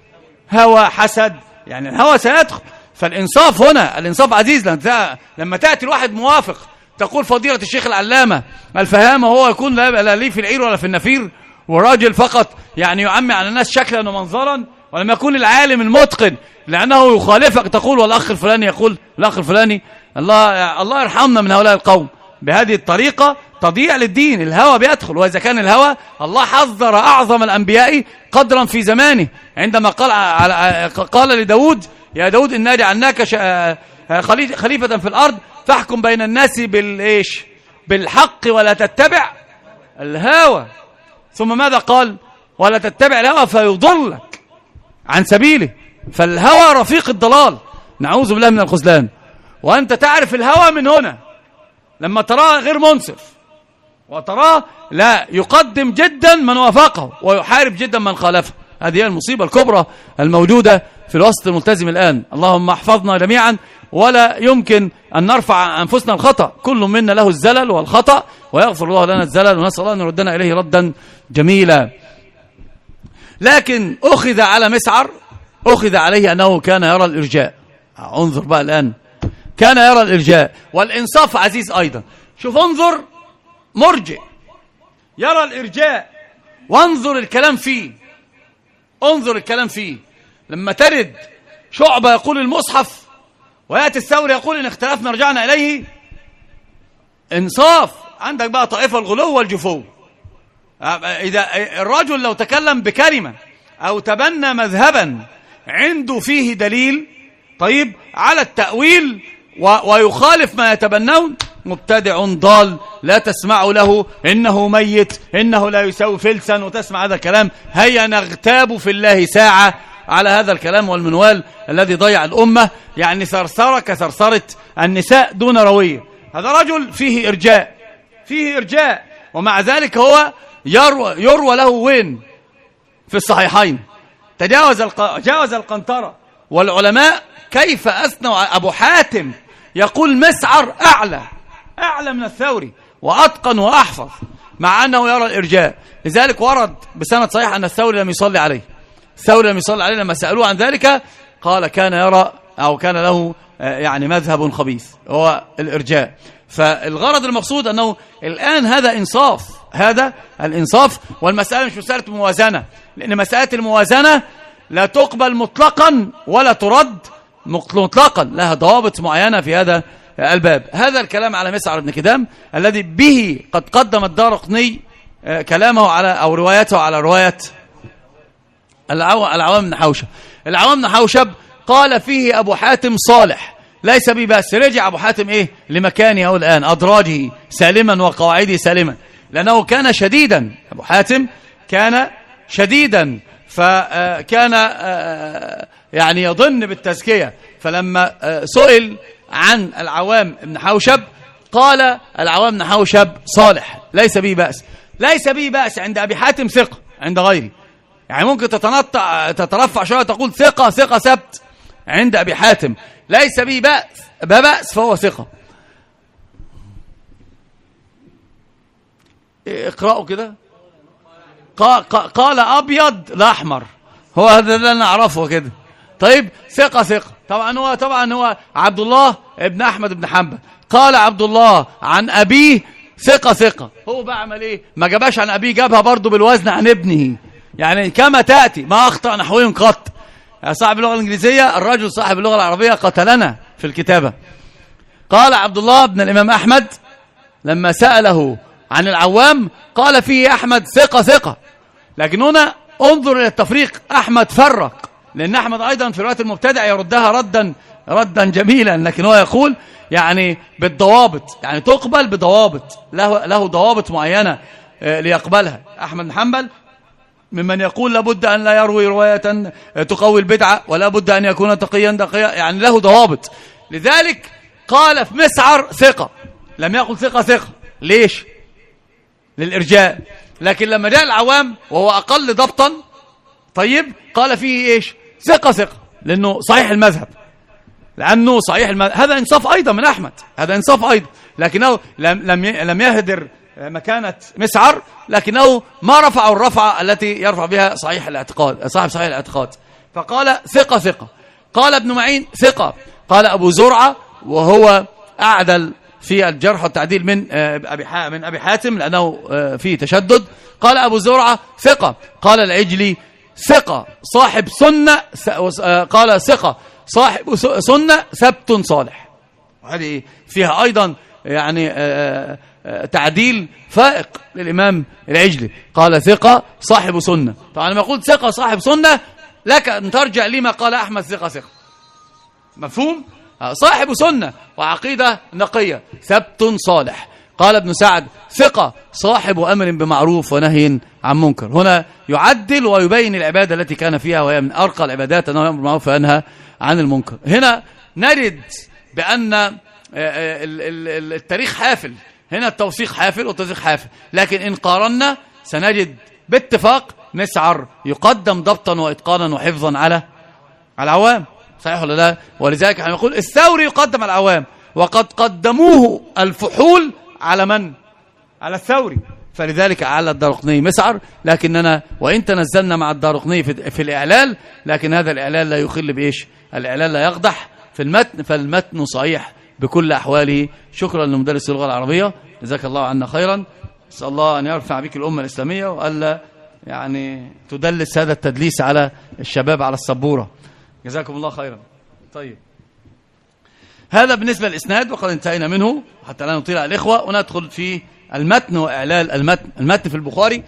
هوى، حسد، يعني الهوى سيدخل. فالإنصاف هنا، الإنصاف عزيز. لما تأتي الواحد موافق تقول فضيلة الشيخ العلامة الفهامة هو يكون لا ليه في العير ولا في النفير، وراجل فقط يعني يعمي على الناس شكلا ومنظرا، ولما يكون العالم المتقن لأنه يخالفك تقول والأخ الفلاني يقول الأخ الفلاني. الله الله يرحمنا من هؤلاء القوم. بهذه الطريقة تضيع للدين، الهوى بيدخل. وإذا كان الهوى، الله حذر أعظم الأنبياء قدرا في زمانه عندما قال قال لداود يا داود إنا جعلناك خليفة في الأرض فاحكم بين الناس بالإيش؟ بالحق ولا تتبع الهوى. ثم ماذا قال؟ ولا تتبع الهوى فيضلك عن سبيله. فالهوى رفيق الضلال، نعوذ بالله من الخذلان. وأنت تعرف الهوى من هنا لما تراه غير منصف، وتراه لا يقدم جدا من وافقه ويحارب جدا من خالفه. هذه هي المصيبة الكبرى الموجودة في الوسط الملتزم الآن. اللهم احفظنا جميعا، ولا يمكن أن نرفع أنفسنا الخطأ، كل منا له الزلل والخطأ، ويغفر الله لنا الزلل، ونسأل الله أن يردنا إليه ردا جميلا. لكن أخذ على مسعر، أخذ عليه أنه كان يرى الإرجاء. انظر بقى الآن، كان يرى الإرجاء والإنصاف عزيز أيضا. شوف، انظر، مرجئ يرى الإرجاء، وانظر الكلام فيه، انظر الكلام فيه. لما ترد شعبة يقول المصحف، ويأتي الثوري يقول إن اختلفنا رجعنا إليه، انصاف. عندك بقى طائفة الغلو والجفو. إذا الرجل لو تكلم بكلمة أو تبنى مذهبا عنده فيه دليل طيب على التأويل ويخالف ما يتبنون، مبتدع ضال لا تسمع له، إنه ميت، إنه لا يساوي فلسا، وتسمع هذا الكلام. هيا نغتاب في الله ساعة على هذا الكلام والمنوال الذي ضيع الأمة. يعني ثرثرة كثرثرة النساء دون روية. هذا رجل فيه إرجاء، فيه إرجاء، ومع ذلك هو يروى, يروى له وين؟ في الصحيحين. تجاوز جاوز القنطرة. والعلماء كيف أثنوا أبو حاتم يقول مسعر أعلى أعلى من الثوري وأتقن وأحفظ، مع أنه يرى الإرجاء. لذلك ورد بسند صحيح أن الثوري لم يصلي عليه. الثوري لم يصلي عليه. لما سألوه عن ذلك قال كان يرى أو كان له يعني مذهب خبيث هو الإرجاء. فالغرض المقصود أنه الآن هذا إنصاف، هذا الإنصاف. والمسألة مش مسألة موازنة، لأن مسألة الموازنة لا تقبل مطلقا ولا ترد مطلقا، لها ضوابط معينة في هذا الباب. هذا الكلام على مسعر بن كدام الذي به قد قدم الدارقطني كلامه على أو روايته على رواية العوام بن حوشب. العوام بن حوشب قال فيه أبو حاتم صالح ليس بي بأس. رجع أبو حاتم إيه لمكانه الآن، أدراجه سالما وقواعده سالما، لأنه كان شديدا. أبو حاتم كان شديدا، فكان يعني يظن بالتزكية. فلما سئل عن العوام بن حوشب قال العوام بن حوشب صالح ليس بي بأس. ليس بي بأس عند أبي حاتم ثقة، عند غيري يعني ممكن تتنطع تترفع شوية تقول ثقة ثقة ثبت. عند أبي حاتم ليس بي بأس بأس فهو ثقة. اقرأوا كده. قال أبيض لا أحمر، هو هذا اللي أنا أعرفه كده. طيب ثقة ثقة. طبعا هو طبعا هو عبد الله ابن أحمد بن حنبل. قال عبد الله عن أبيه ثقة ثقة. هو بقى عمل إيه؟ ما جابهاش عن أبيه، جابها برضو بالوزن عن ابنه، يعني كما تأتي، ما أخطأ نحوي قط. صاحب اللغة الإنجليزية الرجل صاحب اللغة العربية قتلنا في الكتابة. قال عبد الله بن الإمام أحمد لما سأله عن العوام قال فيه أحمد ثقة ثقة. لكن هنا انظر إلى التفريق، أحمد فرق، لأن أحمد أيضا في رواية المبتدع يردها ردا ردا جميلا، لكن هو يقول يعني بالضوابط، يعني تقبل بضوابط، له, له ضوابط معينة ليقبلها. أحمد بن حنبل ممن يقول لابد أن لا يروي رواية تقوي البدعة، ولا بد أن يكون تقيا دقيا، يعني له ضوابط. لذلك قال في مسعر ثقة، لم يقل ثقة ثقة. ليش؟ للإرجاء. لكن لما جاء العوام وهو أقل ضبطا طيب قال فيه إيش؟ ثقة ثقة، لأنه صحيح المذهب، لأنه صحيح المذهب. هذا إنصاف أيضا من أحمد، هذا إنصاف أيضا، لكنه لم لم لم يهدر مكانة مسعر، لكنه ما رفعوا الرفعة التي يرفع بها صحيح الاعتقاد، صاحب صحيح الاعتقاد. فقال ثقة ثقة. قال ابن معين ثقة. قال أبو زرعة وهو أعدل في الجرح والتعديل من أبي من أبي حاتم لأنه فيه تشدد. قال أبو زرعة ثقة. قال العجلي ثقة صاحب سنة. قال ثقة صاحب سنة ثبت صالح. هذه فيها أيضا يعني تعديل فائق للإمام العجلي. قال ثقة صاحب سنة. طبعا لما قلت ثقة صاحب سنة لك أن ترجع لما قال أحمد ثقة ثقة. مفهوم؟ صاحب سنة وعقيدة نقية ثبت صالح. قال ابن سعد ثقة صاحب أمر بمعروف ونهي عن منكر. هنا يعدل ويبين العبادة التي كان فيها وهي من أرقى العبادات أنه يأمر بالمعروف وينهى عن المنكر. هنا نرد بأن التاريخ حافل. هنا التوثيق حافل والتوثيق حافل، لكن إن قارنا سنجد باتفاق مسعر يقدم ضبطا وإتقانا وحفظا على العوام. صحيح ولا لا؟ ولذلك احنا نقول الثوري يقدم على العوام، وقد قدموه الفحول على من؟ على الثوري. فلذلك أعلى الدارقطني مسعر، لكننا وإن تنزلنا مع الدارقطني في, في الإعلال، لكن هذا الإعلال لا يخل بإيش؟ الإعلال لا يقدح في المتن، فالمتن صحيح بكل أحواله. شكرا لمدرس اللغة العربية، جزاك الله عنا خيرا. أسأل الله أن يرفع بك الأمة الإسلامية وألا يعني تدلس هذا التدليس على الشباب على السبورة. جزاكم الله خيرا. طيب، هذا بالنسبة للإسناد وقد انتهينا منه حتى لا نطيل على الإخوة، وندخل في المتن وإعلال المتن. المتن في البخاري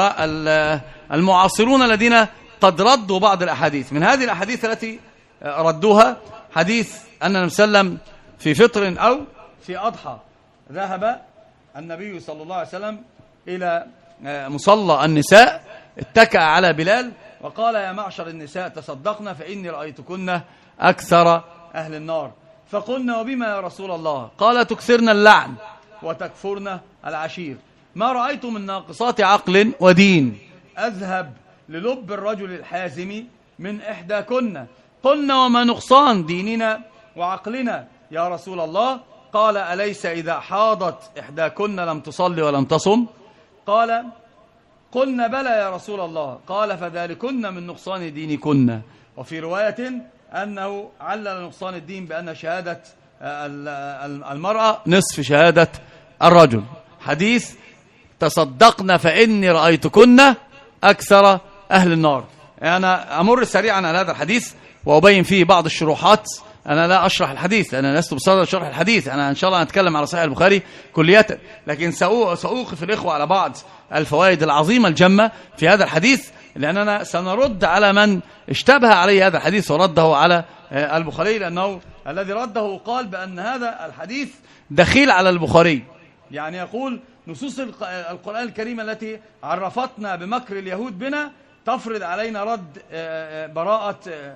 والمعاصرون الذين قد ردوا بعض الأحاديث. من هذه الأحاديث التي ردوها حديث أن النبي صلى الله عليه وسلم في فطر أو في أضحى ذهب النبي صلى الله عليه وسلم إلى مصلى النساء، اتكأ على بلال وقال يا معشر النساء تصدقنا فإني رأيتكن أكثر أهل النار. فقلنا وبما يا رسول الله؟ قال تكثرن اللعن وتكفرن العشير. ما رأيت من ناقصات عقل ودين أذهب للب الرجل الحازم من إحداكن. قلنا وما نقصان ديننا وعقلنا يا رسول الله؟ قال أليس إذا حاضت إحداكن لم تصلي ولم تصم؟ قال قلنا بلى يا رسول الله. قال فذلكن من نقصان دينكن. وفي رواية أنه علل نقصان الدين بأن شهادة المرأة نصف شهادة الرجل. حديث تصدقنا فإني رأيتكن أكثر أهل النار. أنا أمر سريعا على هذا الحديث وأبين فيه بعض الشروحات. أنا لا أشرح الحديث لأن لست بصدد شرح الحديث، أنا إن شاء الله أتكلم على صحيح البخاري كلية، لكن سأوقف الإخوة على بعض الفوائد العظيمة الجمة في هذا الحديث، لأننا سنرد على من اشتبه عليه هذا الحديث ورده على البخاري، لأنه الذي رده قال بأن هذا الحديث دخيل على البخاري. يعني يقول نصوص القرآن الكريم التي عرفتنا بمكر اليهود بنا تفرض علينا رد براءة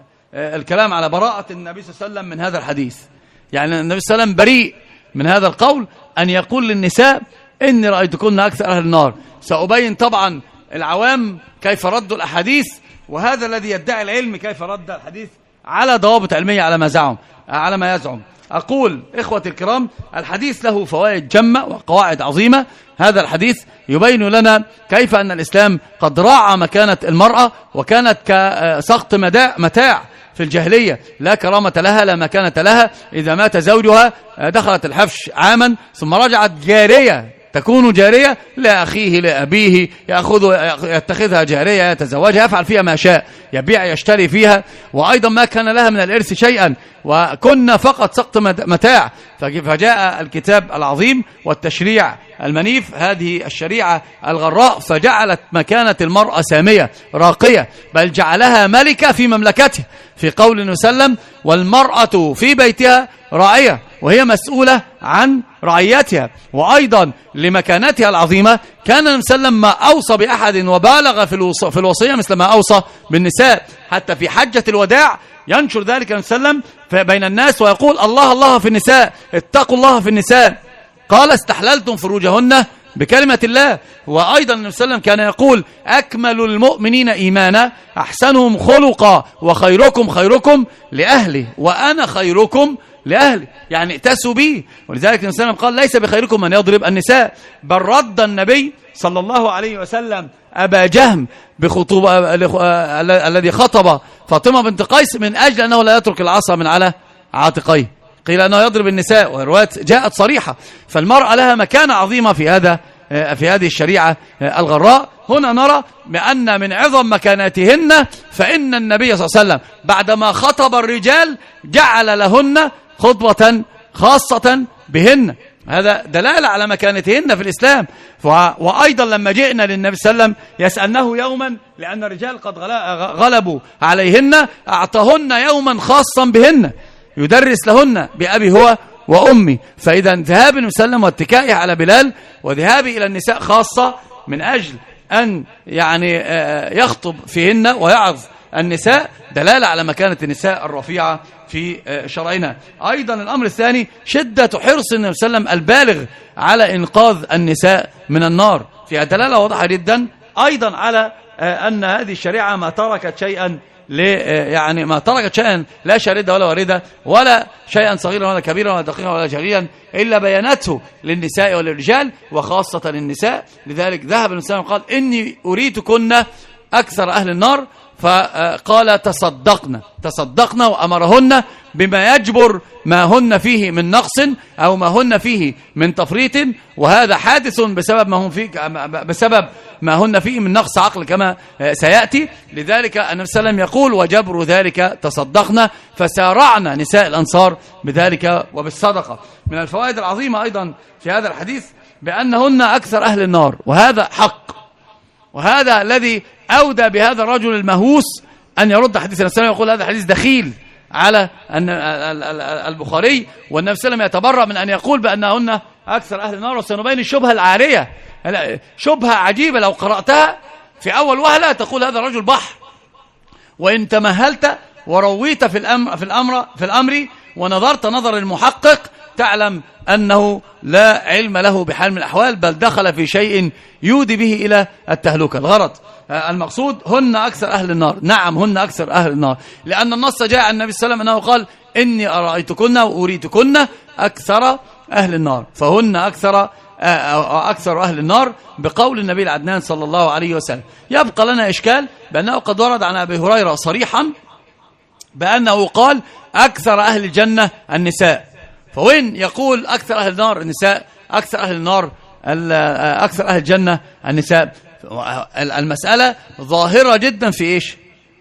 الكلام على براءة النبي صلى الله عليه وسلم من هذا الحديث. يعني النبي صلى الله عليه وسلم بريء من هذا القول أن يقول للنساء إني رأيتكن أكثر أهل النار. سأبين طبعا العوام كيف ردوا الأحاديث، وهذا الذي يدعي العلم كيف رد الحديث على ضوابط علمية على ما زعم على ما يزعم. أقول إخوتي الكرام الحديث له فوائد جمة وقواعد عظيمة. هذا الحديث يبين لنا كيف أن الإسلام قد راعى مكانة المرأة، وكانت كسقط متاع في الجاهلية، لا كرامة لها لا مكانة لها. إذا مات زوجها دخلت الحفش عاما ثم رجعت جارية، تكون جارية لأخيه لأبيه، يأخذ يتخذها جارية يتزوجها، يفعل فيها ما شاء، يبيع يشتري فيها، وأيضا ما كان لها من الإرث شيئا، وكنا فقط سقط متاع. فجاء الكتاب العظيم والتشريع المنيف، هذه الشريعة الغراء، فجعلت مكانة المرأة سامية راقية، بل جعلها ملكة في مملكته، في قول النبي صلى الله عليه وسلم والمرأة في بيتها راعية وهي مسؤولة عن رعيتها. وأيضا لمكانتها العظيمة كان النبي صلى الله عليه وسلم ما أوصى بأحد وبالغ في الوصية مثل ما أوصى بالنساء، حتى في حجة الوداع ينشر ذلك النبي صلى الله عليه وسلم بين الناس ويقول الله الله في النساء، اتقوا الله في النساء. قال استحللتم فروجهن بكلمة الله. وأيضا النبي صلى الله عليه وسلم كان يقول أكمل المؤمنين إيمانا أحسنهم خلقا وخيركم خيركم لأهله وأنا خيركم لأهله، يعني ائتسوا به. ولذلك النبي صلى الله عليه وسلم قال ليس بخيركم من يضرب النساء، بل رد النبي صلى الله عليه وسلم أبا جهم بخطوبة الذي خطب فاطمة بنت قيس من أجل أنه لا يترك العصا من على عاتقيه، قيل أنه يضرب النساء، والروايات جاءت صريحة. فالمرأة لها مكانة عظيمة في هذا في هذه الشريعة الغراء. هنا نرى بأن من عظم مكاناتهن فإن النبي صلى الله عليه وسلم بعدما خطب الرجال جعل لهن خطبة خاصة بهن، هذا دلالة على مكانتهن في الإسلام. وأيضا لما جئنا للنبي صلى الله عليه وسلم يسألنه يوما لأن الرجال قد غلبوا عليهن، أعطاهن يوما خاصا بهن يدرس لهن بأبي هو وأمي. فإذا ذهاب النبي صلى الله عليه وسلم واتكائه على بلال وذهابه إلى النساء خاصة من أجل أن يعني يخطب فيهن ويعظ النساء دلالة على مكانة النساء الرفيعة في شرعنا. أيضا الأمر الثاني شدة حرص النبي صلى الله عليه وسلم البالغ على إنقاذ النساء من النار، فيها دلالة واضحة جدا أيضا على أن هذه الشريعة ما تركت شيئا يعني ما تركت شيئا لا شاردة ولا واردة ولا شيئا صغيرا ولا كبيرا ولا دقيقا ولا جليا إلا بيانته للنساء وللرجال وخاصة للنساء. لذلك ذهب النبي صلى الله عليه وسلم قال إني أريتكن أكثر أهل النار، فقال تصدقنا تصدقنا وأمرهن بما يجبر ما هن فيه من نقص أو ما هن فيه من تفريط، وهذا حادث بسبب ما هم فيه بسبب ما هن فيه من نقص عقل كما سيأتي. لذلك النبي صلى الله عليه وسلم يقول وجبر ذلك تصدقنا، فسارعنا نساء الأنصار بذلك وبالصدقة. من الفوائد العظيمة أيضا في هذا الحديث بأنهن أكثر أهل النار، وهذا حق، وهذا الذي أودى بهذا الرجل المهووس أن يرد حديث النبي صلى الله عليه وسلم، يقول هذا حديث دخيل على أن البخاري، والنبي صلى الله عليه وسلم يتبرأ من أن يقول بأنهن أكثر أهل النار. وسنبين الشبهة العارية، شبهة عجيبة لو قرأتها في أول وهلة تقول هذا الرجل بحر، وإن تمهلت ورويت في الأمر في الأمر في الأمر ونظرت نظر المحقق تعلم أنه لا علم له بحال من الأحوال، بل دخل في شيء يودي به إلى التهلكة. الغرض المقصود هن أكثر أهل النار، نعم هن أكثر أهل النار، لأن النص جاء عن النبي صلى الله عليه وسلم أنه قال إني أرأيتكن وأريتكن أكثر أهل النار، فهن أكثر أكثر أهل النار بقول النبي العدنان صلى الله عليه وسلم. يبقى لنا إشكال بأنه قد ورد عن أبي هريرة صريحا بأنه قال أكثر أهل الجنة النساء، فوين يقول أكثر أهل النار النساء، أكثر أهل النار أكثر أهل الجنة النساء؟ المسألة ظاهرة جدا في إيش؟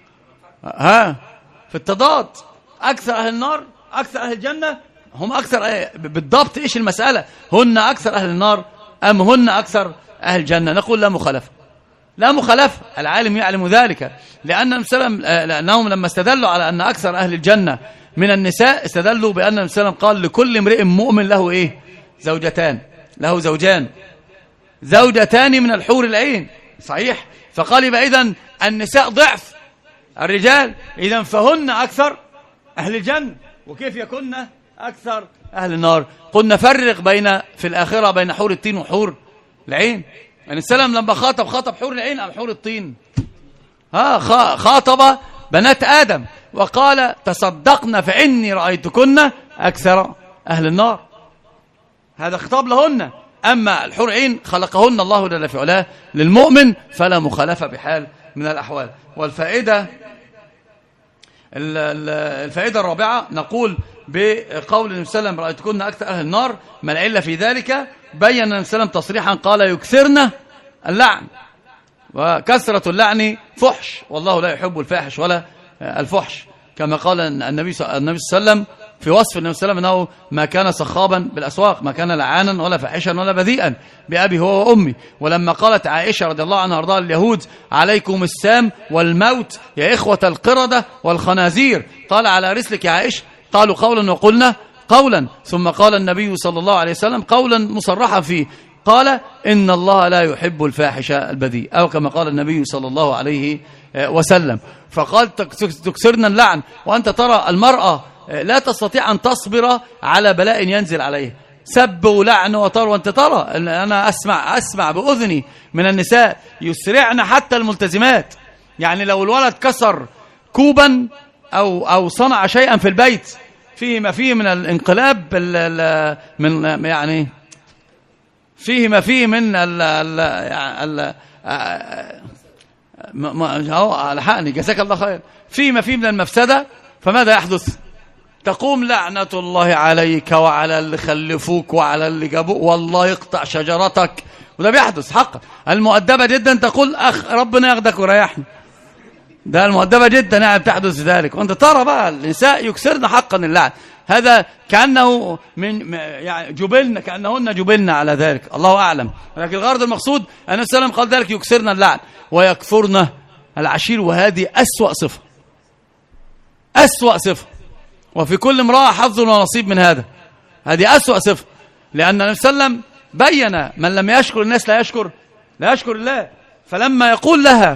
ها في التضاد، أكثر أهل النار أكثر أهل الجنة هم أكثر بالضبط. إيش المسألة؟ هن أكثر أهل النار أم هن أكثر أهل الجنة؟ نقول لا مخالفة، لا مخالفة، العالم يعلم ذلك، لأن لأنهم لما استدلوا على أن أكثر أهل الجنة من النساء استدلوا بأن النبي صلى الله عليه وسلم قال لكل امرئ مؤمن له إيه؟ زوجتان، له زوجان، زوجتان من الحور العين، صحيح؟ فقال يبقى إذن النساء ضعف الرجال، إذن فهن أكثر أهل الجنة، وكيف يكون أكثر أهل النار؟ قلنا فرق بين في الآخرة بين حور الطين وحور العين. يعني السلام لما خاطب خاطب حور العين أم حور الطين؟ ها خاطب بنات آدم وقال تصدقنا فإني رأيتكن أكثر أهل النار، هذا خطاب لهن. أما الحور عين خلقهن الله جل في علاه للمؤمن فلا مخالفة بحال من الأحوال. والفائدة الفائدة الرابعة نقول بقول النبي صلى الله عليه وسلم رأيتكن أكثر أهل النار، ما العلة في ذلك؟ بين النبي صلى الله عليه وسلم تصريحا قال يكثرن اللعن، وكثرة اللعن فحش، والله لا يحب الفاحش ولا الفحش، كما قال النبي صلى الله عليه وسلم في وصف النبي صلى الله عليه وسلم أنه ما كان صخابا بالأسواق، ما كان لعانا ولا فاحشا ولا بذيئا بأبي هو وأمي. ولما قالت عائشة رضي الله عنها وارضاها اليهود عليكم السام والموت يا إخوة القردة والخنازير، قال على رسلك يا عائشة، قالوا قولا وقلنا قولا، ثم قال النبي صلى الله عليه وسلم قولا مصرحا فيه، قال إن الله لا يحب الفاحش البذيء، أو كما قال النبي صلى الله عليه وسلم. فقال تكسرنا اللعن، وأنت ترى المرأة لا تستطيع أن تصبر على بلاء ينزل عليه، سب ولعن وطر، وأنت ترى أنا أسمع أسمع بأذني من النساء يسرعن حتى الملتزمات، يعني لو الولد كسر كوبا أو أو صنع شيئا في البيت فيه ما فيه من الانقلاب من يعني فيه ما فيه من ال ال ال لحقني جزاك الله خير، فيه ما فيه من المفسدة. فماذا يحدث؟ تقوم لعنة الله عليك وعلى اللي خلفوك وعلى اللي جابوك، والله يقطع شجرتك. وده بيحدث حقا. المؤدبة جدا تقول أخ ربنا ياخدك وريحني، ده المؤدبة جدا يعني بتحدث ذلك. وانت ترى بقى النساء يكسرن حقا اللعن، هذا كأنه من يعني جبلنا، كأنهن جبلنا على ذلك، الله أعلم. ولكن الغرض المقصود أن السلام قال ذلك يكسرن اللعن ويكفرن العشير، وهذه أسوأ صفة، أسوأ صفة. وفي كل امرأة حظ ونصيب من هذا، هذه أسوأ صفة. لأن النبي صلى الله عليه وسلم بين من لم يشكر الناس لا يشكر لا يشكر الله. فلما يقول لها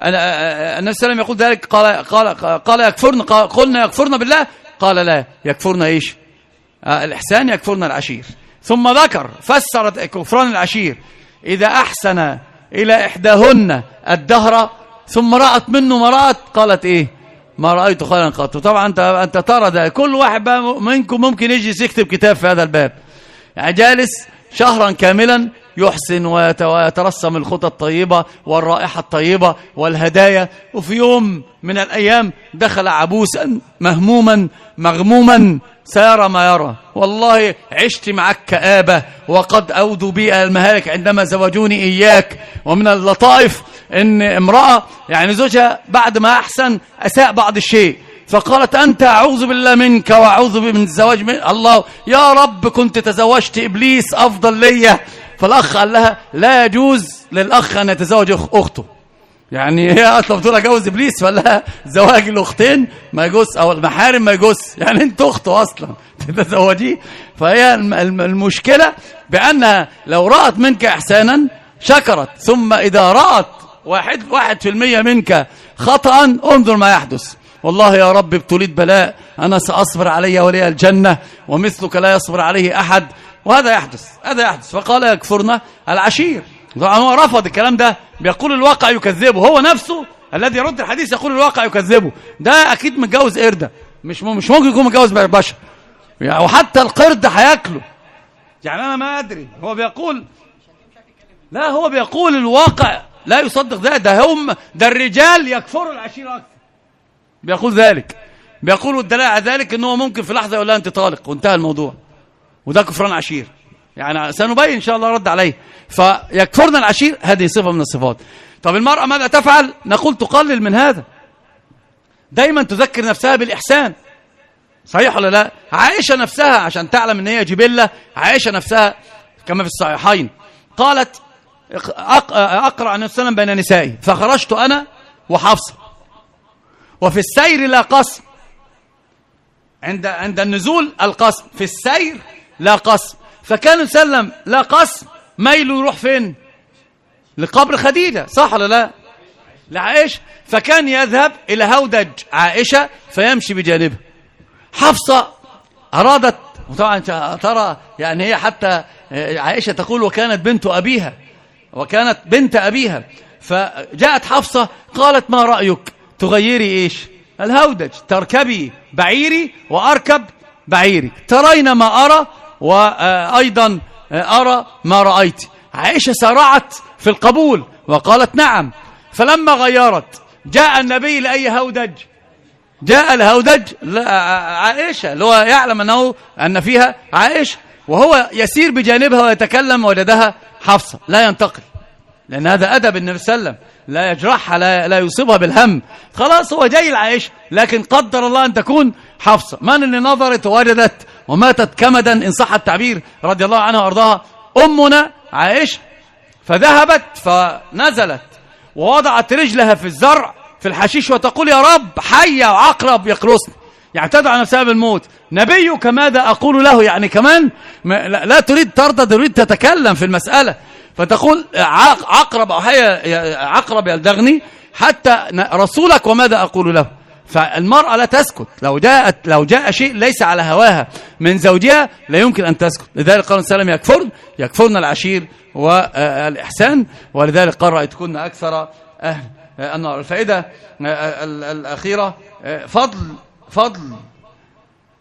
النبي صلى الله عليه وسلم يقول ذلك، قال قال قال يكفرن، قلنا يكفرن بالله، قال لا، يكفرن ايش؟ آه الإحسان، يكفرن العشير. ثم ذكر فسرت كفران العشير: إذا أحسن إلى إحداهن الدهر ثم رأت منه ما رأت، قالت إيه؟ ما رأيت خيرا قط. طبعا أنت أنت ترى ده، كل واحد بقى منكم ممكن يجي يكتب كتاب في هذا الباب، يعني جالس شهرا كاملا يحسن ويترسم الخطى الطيبة والرائحة الطيبة والهدايا، وفي يوم من الأيام دخل عبوسا مهموما مغموما سيرى ما يرى. والله عشت معك كآبة وقد أودوا بي المهالك عندما زوجوني إياك. ومن اللطائف إن امرأة يعني زوجها بعد ما أحسن أساء بعض الشيء، فقالت: أنت أعوذ بالله منك وأعوذ من الزواج من الله، يا رب كنت تزوجت إبليس أفضل ليا. فالأخ قال لها: لا يجوز للأخ أن يتزوج أخته، يعني هي أصلا بتقول أجوز إبليس، فلا زواج الأختين ما يجوز، أو المحارم ما يجوز، يعني أنت أخته أصلا تتزوجيه. فهي المشكلة بأنها لو رأت منك إحسانا شكرت، ثم إذا رأت واحد واحد في المية منك خطأ انظر ما يحدث. والله يا رب ابتليت بلاء أنا سأصبر علي ولي الجنة ومثلك لا يصبر عليه أحد. وهذا يحدث، هذا يحدث. فقال: يكفرنا العشير. طبعا هو رفض الكلام ده، بيقول الواقع يكذبه، هو نفسه الذي يرد الحديث يقول الواقع يكذبه. ده أكيد متجوز قردة، مش مش ممكن يكون متجوز بشر يعني، وحتى القرد هياكله يعني. أنا ما أدري، هو بيقول لا، هو بيقول الواقع لا يصدق ده، ده هم ده الرجال يكفروا العشير أكثر، بيقول ذلك. بيقولوا الدلالة على ذلك أنه ممكن في لحظة يقول لها أنت طالق وانتهى الموضوع، وده كفران عشير يعني. سنبين إن شاء الله رد عليه. فيكفرنا العشير هذه صفة من الصفات. طب المرأة ماذا تفعل؟ نقول تقلل من هذا، دايما تذكر نفسها بالإحسان، صحيح ولا لا؟ عائشة نفسها عشان تعلم أن هي جبلة، عائشة نفسها كما في الصحيحين قالت: أقرأ عن السلام بين نسائي فخرجت أنا وحفصة، وفي السير لا قسم، عند عند النزول القسم، في السير لا قسم. فكان يسلم لا قسم، ميله يروح فين؟ لقبر خديجة، صح ولا لا؟ لعائشة. فكان يذهب إلى هودج عائشة فيمشي بجانبها. حفصة أرادت، وطبعا ترى يعني هي حتى عائشة تقول: وكانت بنت أبيها، وكانت بنت أبيها. فجاءت حفصة قالت: ما رأيك تغيري إيش؟ الهودج، تركبي بعيري وأركب بعيري، ترين ما أرى وأيضا أرى ما رأيت. عائشة سارعت في القبول وقالت: نعم. فلما غيرت جاء النبي لأي هودج؟ جاء الهودج عائشة، اللي هو يعلم أنه أن فيها عائشة، وهو يسير بجانبها ويتكلم، وجدها حفصة، لا ينتقل، لأن هذا أدب النبي صلى الله عليه وسلم، لا يجرحها، لا, لا يصيبها بالهم. خلاص هو جاي لعائشة، لكن قدر الله أن تكون حفصة. من اللي نظرت ووجدت وماتت كمدا إن صح التعبير رضي الله عنها وأرضاها؟ أمنا عائشة. فذهبت فنزلت ووضعت رجلها في الزرع في الحشيش وتقول: يا رب حية وعقرب يقرصني، يعني تدعو نفسها بالموت. نبيك ماذا أقول له؟ يعني كمان لا تريد ترضى، تريد تتكلم في المسألة. فتقول: عقرب أو حية عقرب يلدغني، حتى رسولك وماذا أقول له؟ فالمرأة لا تسكت، لو جاءت لو جاء شيء ليس على هواها من زوجها لا يمكن أن تسكت. لذلك قال السلام: يكفرن يكفرن العشير والإحسان. ولذلك قال: رأيتكن أكثر أهل النار. الفائدة الأخيرة: فضل فضل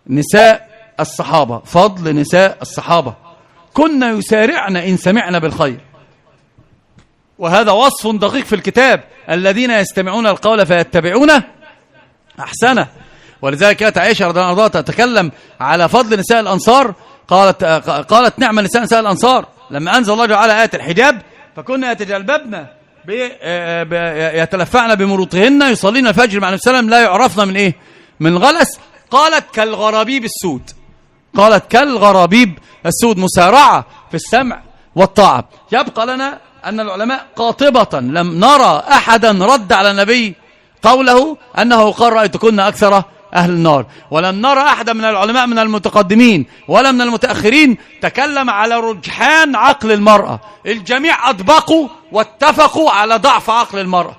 نساء الصحابة، فضل نساء الصحابة، كنا يسارعن إن سمعنا بالخير، وهذا وصف دقيق في الكتاب، الذين يستمعون القول فيتبعون أحسنه. ولذلك كانت عائشة رضي الله عنها تتكلم على فضل نساء الأنصار، قالت قالت نعم نساء نساء الأنصار لما أنزل الله على آية الحجاب، فكنا يتجلببن يتلفعن بمروطهن يصلين الفجر مع النبي صلى الله عليه وسلم لا يعرفن من إيه؟ من غلس. قالت كالغرابيب السود، قالت كالغرابيب السود، مسارعة في السمع والطاعة. يبقى لنا أن العلماء قاطبة لم نرى أحدا رد على النبي قوله أنه قال رأيتكن أكثر أهل النار، ولم نرى أحدا من العلماء من المتقدمين ولا من المتأخرين تكلم على رجحان عقل المرأة. الجميع أطبقوا واتفقوا على ضعف عقل المرأة.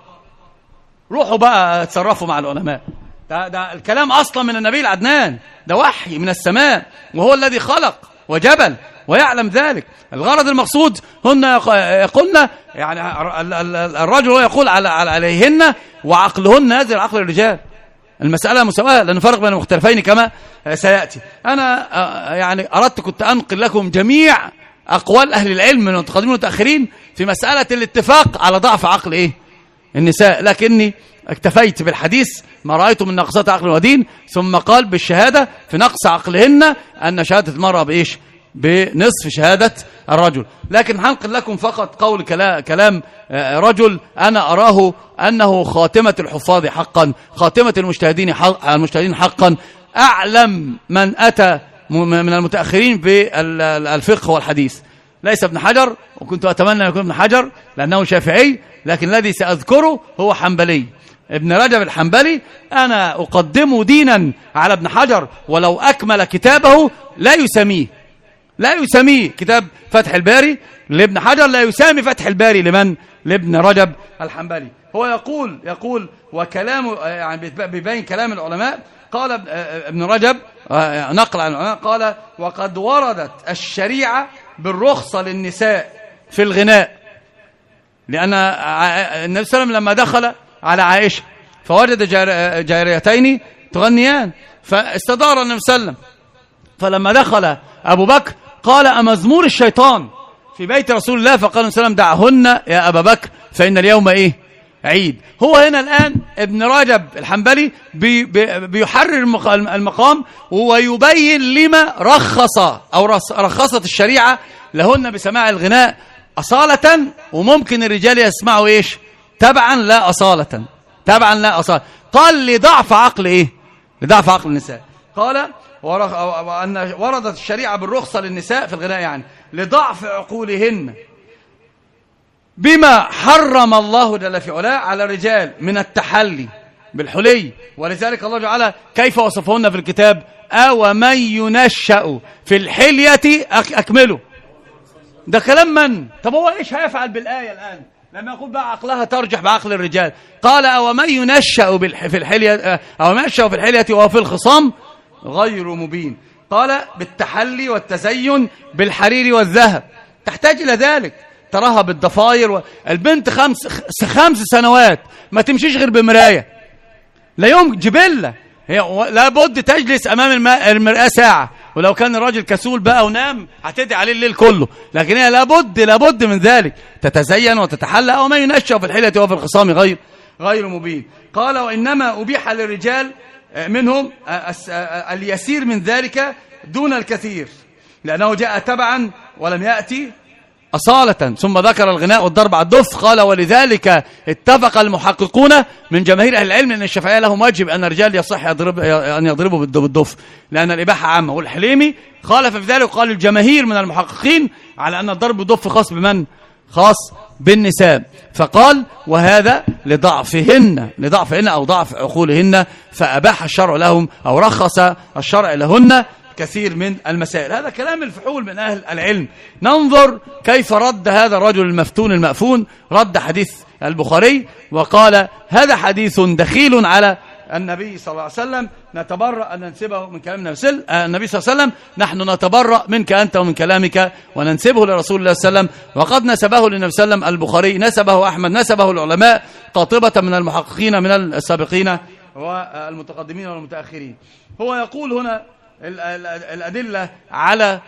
روحوا بقى تصرفوا مع العلماء، ده, ده الكلام أصلا من النبي العدنان، ده وحي من السماء، وهو الذي خلق وجبل ويعلم ذلك. الغرض المقصود هن يقولن يعني الرجل هو يقول على عليهن وعقلهن نازل عقل الرجال. المسألة مساواة، لا نفرق بين المختلفين كما سيأتي. أنا يعني أردت كنت أنقل لكم جميع أقوال أهل العلم من المتقدمين والمتأخرين في مسألة الاتفاق على ضعف عقل إيه النساء، لكني اكتفيت بالحديث ما رأيته من نقصات عقل ودين، ثم قال بالشهادة في نقص عقلهن أن شهادة المرأة بإيش؟ بنصف شهادة الرجل. لكن هنقل لكم فقط قول كلام رجل أنا أراه أنه خاتمة الحفاظ حقا، خاتمة المجتهدين حق المجتهدين حقا، أعلم من أتى من المتأخرين بالفقه والحديث. ليس ابن حجر، وكنت أتمنى أن يكون ابن حجر لأنه شافعي، لكن الذي سأذكره هو حنبلي، ابن رجب الحنبلي. أنا أقدمه دينا على ابن حجر، ولو أكمل كتابه لا يسميه لا يسميه كتاب فتح الباري لابن حجر، لا يسمي فتح الباري لمن؟ لابن رجب الحنبلي. هو يقول يقول وكلامه يعني بيبين كلام العلماء. قال ابن رجب نقل عن العلماء قال وقد وردت الشريعة بالرخصة للنساء في الغناء، لأن النبي صلى الله عليه وسلم لما دخل على عائشة فوجد جاريتين تغنيان، فاستدار النبي صلى الله عليه وسلم، فلما دخل أبو بكر قال أمزمور الشيطان في بيت رسول الله، فقال النبي صلى الله عليه وسلم دعهن يا أبا بكر فإن اليوم إيه؟ عيد. هو هنا الآن ابن رجب الحنبلي بي بي بيحرر المقام ويبين لما رخص أو رخصت الشريعة لهن بسماع الغناء أصالة، وممكن الرجال يسمعوا إيش؟ تبعا لا أصالة، تبعا لا أصالة. قال لضعف عقل إيه؟ لضعف عقل النساء. قال وأن وردت الشريعة بالرخصة للنساء في الغناء يعني لضعف عقولهن بما حرم الله جل في علاه على الرجال من التحلي بالحلي. ولذلك الله تعالى كيف وصفهن في الكتاب؟ أو من ينشأ في الحلية أكمله. ده كلام من؟ طب هو إيش هيفعل بالآية الآن لما يقول بقى عقلها ترجح بعقل الرجال؟ قال أو من ينشأ في الحلية أو من ينشأ في الحلية وهو في الخصام غير مبين. قال بالتحلي والتزين بالحرير والذهب، تحتاج إلى ذلك، تراها بالضفاير. البنت خمس خمس سنوات ما تمشيش غير بمراية، لا يوم جبلة، هي لابد تجلس أمام المرآة ساعة، ولو كان الراجل كسول بقى ونام هتدعي عليه الليل كله، لكن هي لابد لابد من ذلك، تتزين وتتحلى. أو ما ينشأ في الحلية وفي الخصام غير غير مبين. قال وإنما أبيح للرجال منهم اليسير من ذلك دون الكثير، لأنه جاء تبعا ولم يأتي أصالة. ثم ذكر الغناء والضرب على الدف. قال ولذلك اتفق المحققون من جماهير أهل العلم أن الشافعية لهم واجب أن الرجال يصح يضرب أن يضربوا بالدف، لأن الإباحة عامة. والحليمي خالف في ذلك، وقال الجماهير من المحققين على أن الضرب بالدف خاص بمن؟ خاص بالنساء. فقال وهذا لضعفهن لضعفهن أو ضعف عقولهن، فأباح الشرع لهم أو رخص الشرع لهن كثير من المسائل. هذا كلام الفحول من أهل العلم. ننظر كيف رد هذا الرجل المفتون المأفون، رد حديث البخاري وقال هذا حديث دخيل على النبي صلى الله عليه وسلم، نتبرأ أن ننسبه من كلام النبي صلى الله عليه وسلم، نحن نتبرأ منك أنت ومن كلامك وننسبه لرسول الله صلى الله عليه وسلم. وقد نسبه للنبي صلى الله عليه وسلم البخاري، نسبه أحمد، نسبه العلماء قاطبة من المحققين من السابقين والمتقدمين والمتأخرين. هو يقول هنا الأدلة على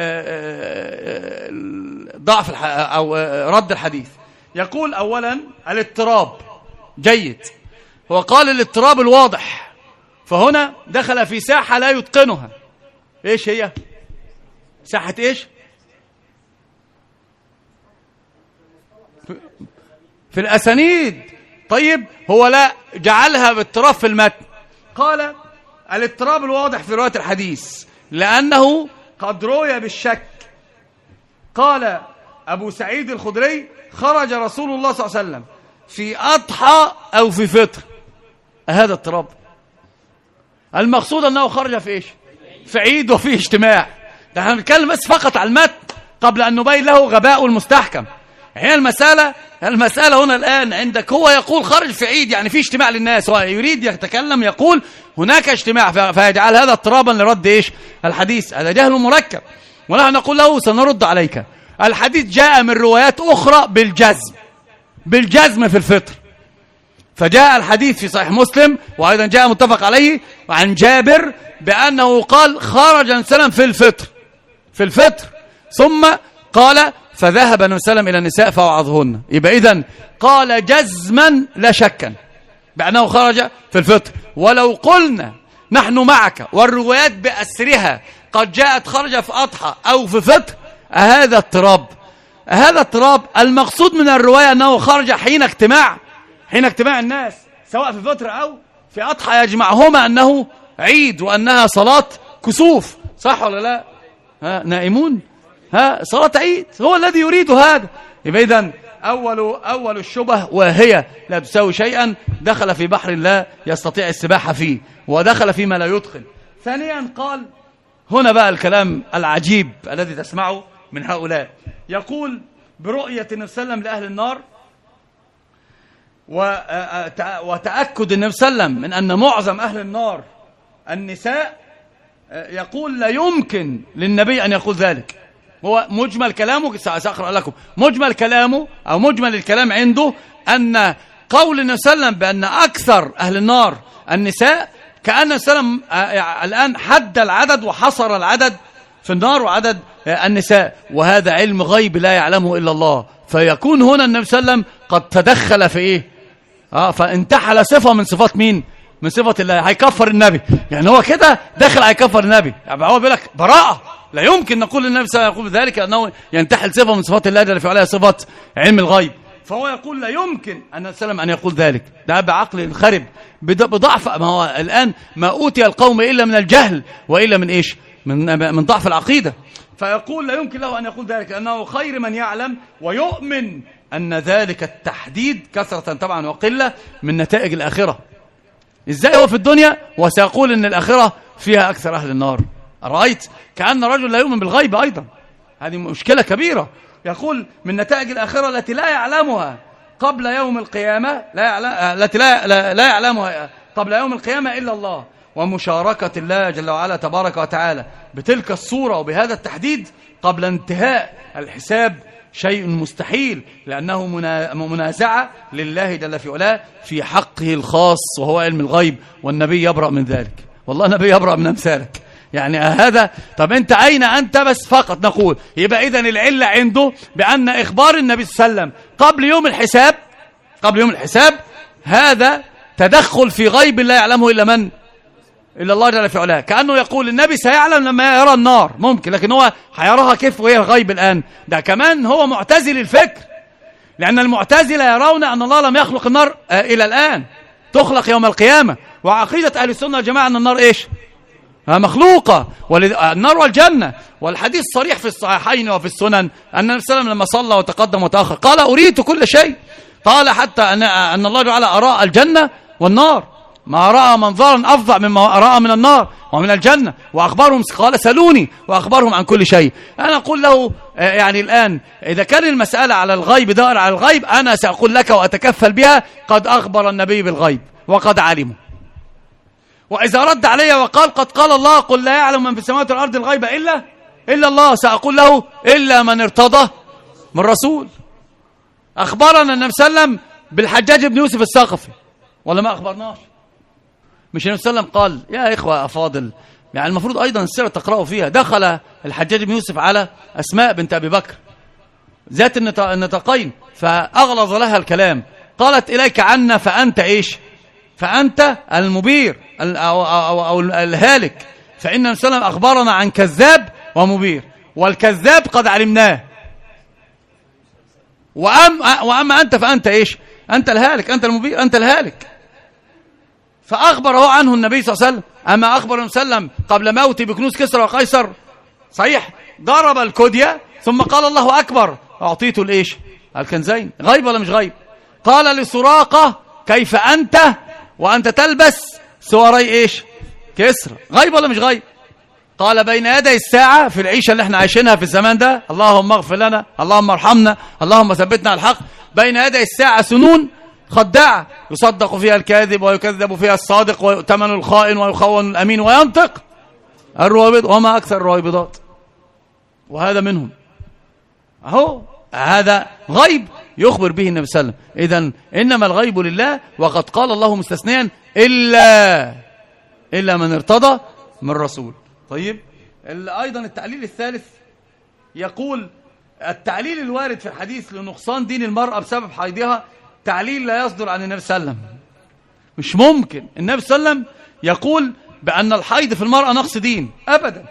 ضعف أو رد الحديث. يقول أولا الاضطراب جيد، هو قال الاضطراب الواضح، فهنا دخل في ساحة لا يتقنها. ايش هي ساحة؟ ايش في الأسانيد. طيب هو لا جعلها باضطراب في المتن، قال الاضطراب الواضح في رواية الحديث لأنه قد روي بالشك. قال أبو سعيد الخدري خرج رسول الله صلى الله عليه وسلم في أضحى أو في فطر. هذا اضطراب. المقصود أنه خرج في إيش؟ في عيد وفي اجتماع. ده احنا بنتكلم بس فقط على المتن قبل أن نبين له غباء المستحكم. هي المسألة المسألة هنا الآن عندك، هو يقول خرج في عيد يعني في اجتماع للناس، هو يريد يتكلم يقول هناك اجتماع، فيجعل هذا اضطرابا لرد إيش؟ الحديث. هذا جهل مركب، ونحن نقول له سنرد عليك. الحديث جاء من روايات أخرى بالجزم بالجزم في الفطر، فجاء الحديث في صحيح مسلم وأيضا جاء متفق عليه عن جابر بأنه قال خرج النبي صلى الله عليه وسلم في الفطر في الفطر ثم قال فذهب النبي صلى الله عليه وسلم إلى النساء فوعظهن. يبقى إذن قال جزما لا شكا بأنه خرج في الفطر. ولو قلنا نحن معك والروايات بأسرها قد جاءت خرج في أضحى أو في فطر، هذا اضطراب. هذا اضطراب. المقصود من الرواية أنه خرج حين اجتماع حين اجتماع الناس سواء في فطر أو في أضحى، يجمعهما أنه عيد وأنها صلاة كسوف. صح ولا لا؟ ها نائمون، ها صلاة عيد، هو الذي يريد هذا. يبقى إذن أول أول الشبه وهي لا تساوي شيئا دخل في بحر لا يستطيع السباحة فيه، ودخل فيما لا يدخل. ثانيا قال هنا بقى الكلام العجيب الذي تسمعه من هؤلاء، يقول برؤية النبي صلى الله عليه وسلم لأهل النار وتأكد النبي صلى الله عليه وسلم من أن معظم أهل النار النساء، يقول لا يمكن للنبي أن يقول ذلك. هو مجمل كلامه سأقرأ لكم مجمل كلامه أو مجمل الكلام عنده أن قول النبي صلى الله عليه وسلم بأن أكثر أهل النار النساء، كأن النبي صلى الله عليه وسلم الآن حد العدد وحصر العدد في النار وعدد النساء، وهذا علم غيب لا يعلمه إلا الله. فيكون هنا النبي صلى الله عليه وسلم قد تدخل في إيه؟ آه فانتحل صفة من صفات مين؟ من صفة الله. هيكفر النبي، يعني هو كده دخل هيكفر النبي. يعني هو بيقول لك براءة، لا يمكن نقول النبي صلى الله عليه وسلم يقول ذلك أنه ينتحل صفة من صفات الله جل في عليها صفة علم الغيب. فهو يقول لا يمكن أن السلام أن يقول ذلك، ده بعقل خرب بضعف. ما هو الآن ما أوتي القوم إلا من الجهل وإلا من إيش؟ من من ضعف العقيدة. فيقول لا يمكن له أن يقول ذلك أنه خير من يعلم ويؤمن أن ذلك التحديد كثرة طبعا وقلة من نتائج الآخرة. إزاي هو في الدنيا وسيقول أن الآخرة فيها أكثر أهل النار؟ رأيت كأن رجل لا يؤمن بالغيب أيضا، هذه مشكلة كبيرة. يقول من نتائج الآخرة التي لا يعلمها قبل يوم القيامة، لا يعلم التي لا, لا, لا يعلمها قبل يوم القيامة إلا الله، ومشاركة الله جل وعلا تبارك وتعالى بتلك الصورة وبهذا التحديد قبل انتهاء الحساب شيء مستحيل، لأنه منازعة لله جل في علاه في حقه الخاص وهو علم الغيب، والنبي يبرأ من ذلك. والله النبي يبرأ من أمثالك. يعني هذا طب أنت أين أنت؟ بس فقط نقول يبقى إذن العلة عنده بأن إخبار النبي صلى الله عليه وسلم قبل يوم الحساب قبل يوم الحساب هذا تدخل في غيب لا يعلمه إلا من؟ إلا الله جل في علاه. كأنه يقول النبي سيعلم لما يرى النار ممكن، لكن هو هيراها كيف وهي غيب الآن؟ ده كمان هو معتزل الفكر، لأن المعتزلة يرون أن الله لم يخلق النار إلى الآن، تخلق يوم القيامة. وعقيدة أهل السنة والجماعة أن النار إيش؟ مخلوقة، النار والجنة. والحديث صريح في الصحيحين وفي السنن أن النبي صلى الله عليه وسلم لما صلى وتقدم وتأخر قال أريد كل شيء، قال حتى أن, أن الله تعالى أراء الجنة والنار، ما رأى منظرا أفظع مما رأى من النار ومن الجنة، وأخبرهم قال سألوني وأخبرهم عن كل شيء. أنا أقول له يعني الآن إذا كان المسألة على الغيب دائر على الغيب، أنا سأقول لك وأتكفل بها قد أخبر النبي بالغيب وقد علمه. وإذا رد علي وقال قد قال الله قل لا يعلم من في السماوات والأرض الغيب إلا إلا الله، سأقول له إلا من ارتضى من رسول. أخبرنا النبي صلى الله عليه وسلم بالحجاج بن يوسف الثقفي ولا ما أخبرناش؟ مش النبي صلى الله عليه وسلم قال يا إخوة أفاضل يعني المفروض أيضا السيرة تقرأوا فيها. دخل الحجاج بن يوسف على أسماء بنت أبي بكر ذات النطاقين فأغلظ لها الكلام، قالت إليك عنا فأنت إيش؟ فأنت المبير أو, أو, أو الهالك، فإن النبي صلى الله عليه وسلم أخبرنا عن كذاب ومبير، والكذاب قد علمناه، وأم وأما أنت فأنت إيش؟ أنت الهالك، أنت المبير، أنت الهالك. فأخبره عنه النبي صلى الله عليه وسلم. أما أخبر النبي صلى الله عليه وسلم قبل موته بكنوز كسرى وقيصر، صحيح، ضرب الكدية ثم قال الله أكبر، أعطيته الإيش؟ الكنزين. غيب ولا مش غيب؟ قال لسراقة كيف أنت وأنت تلبس سواري إيش؟ كسرى. غيب ولا مش غيب؟ قال بين يدي الساعة في العيشة اللي احنا عايشينها في الزمان ده، اللهم اغفر لنا، اللهم ارحمنا، اللهم ثبتنا على الحق، بين يدي الساعة سنون خداعة يصدق فيها الكاذب ويكذب فيها الصادق ويؤتمن الخائن ويخون الأمين وينطق الروابض، وما أكثر الروابضات، وهذا منهم. أهو هذا غيب يخبر به النبي صلى الله عليه وسلم. إذن إنما الغيب لله، وقد قال الله مستثنيا إلا إلا من ارتضى من رسول. طيب، أيضا التعليل الثالث يقول التعليل الوارد في الحديث لنقصان دين المرأة بسبب حيضها تعليل لا يصدر عن النبي صلى الله عليه وسلم. مش ممكن النبي صلى الله عليه وسلم يقول بأن الحيض في المرأة نقص دين أبدا،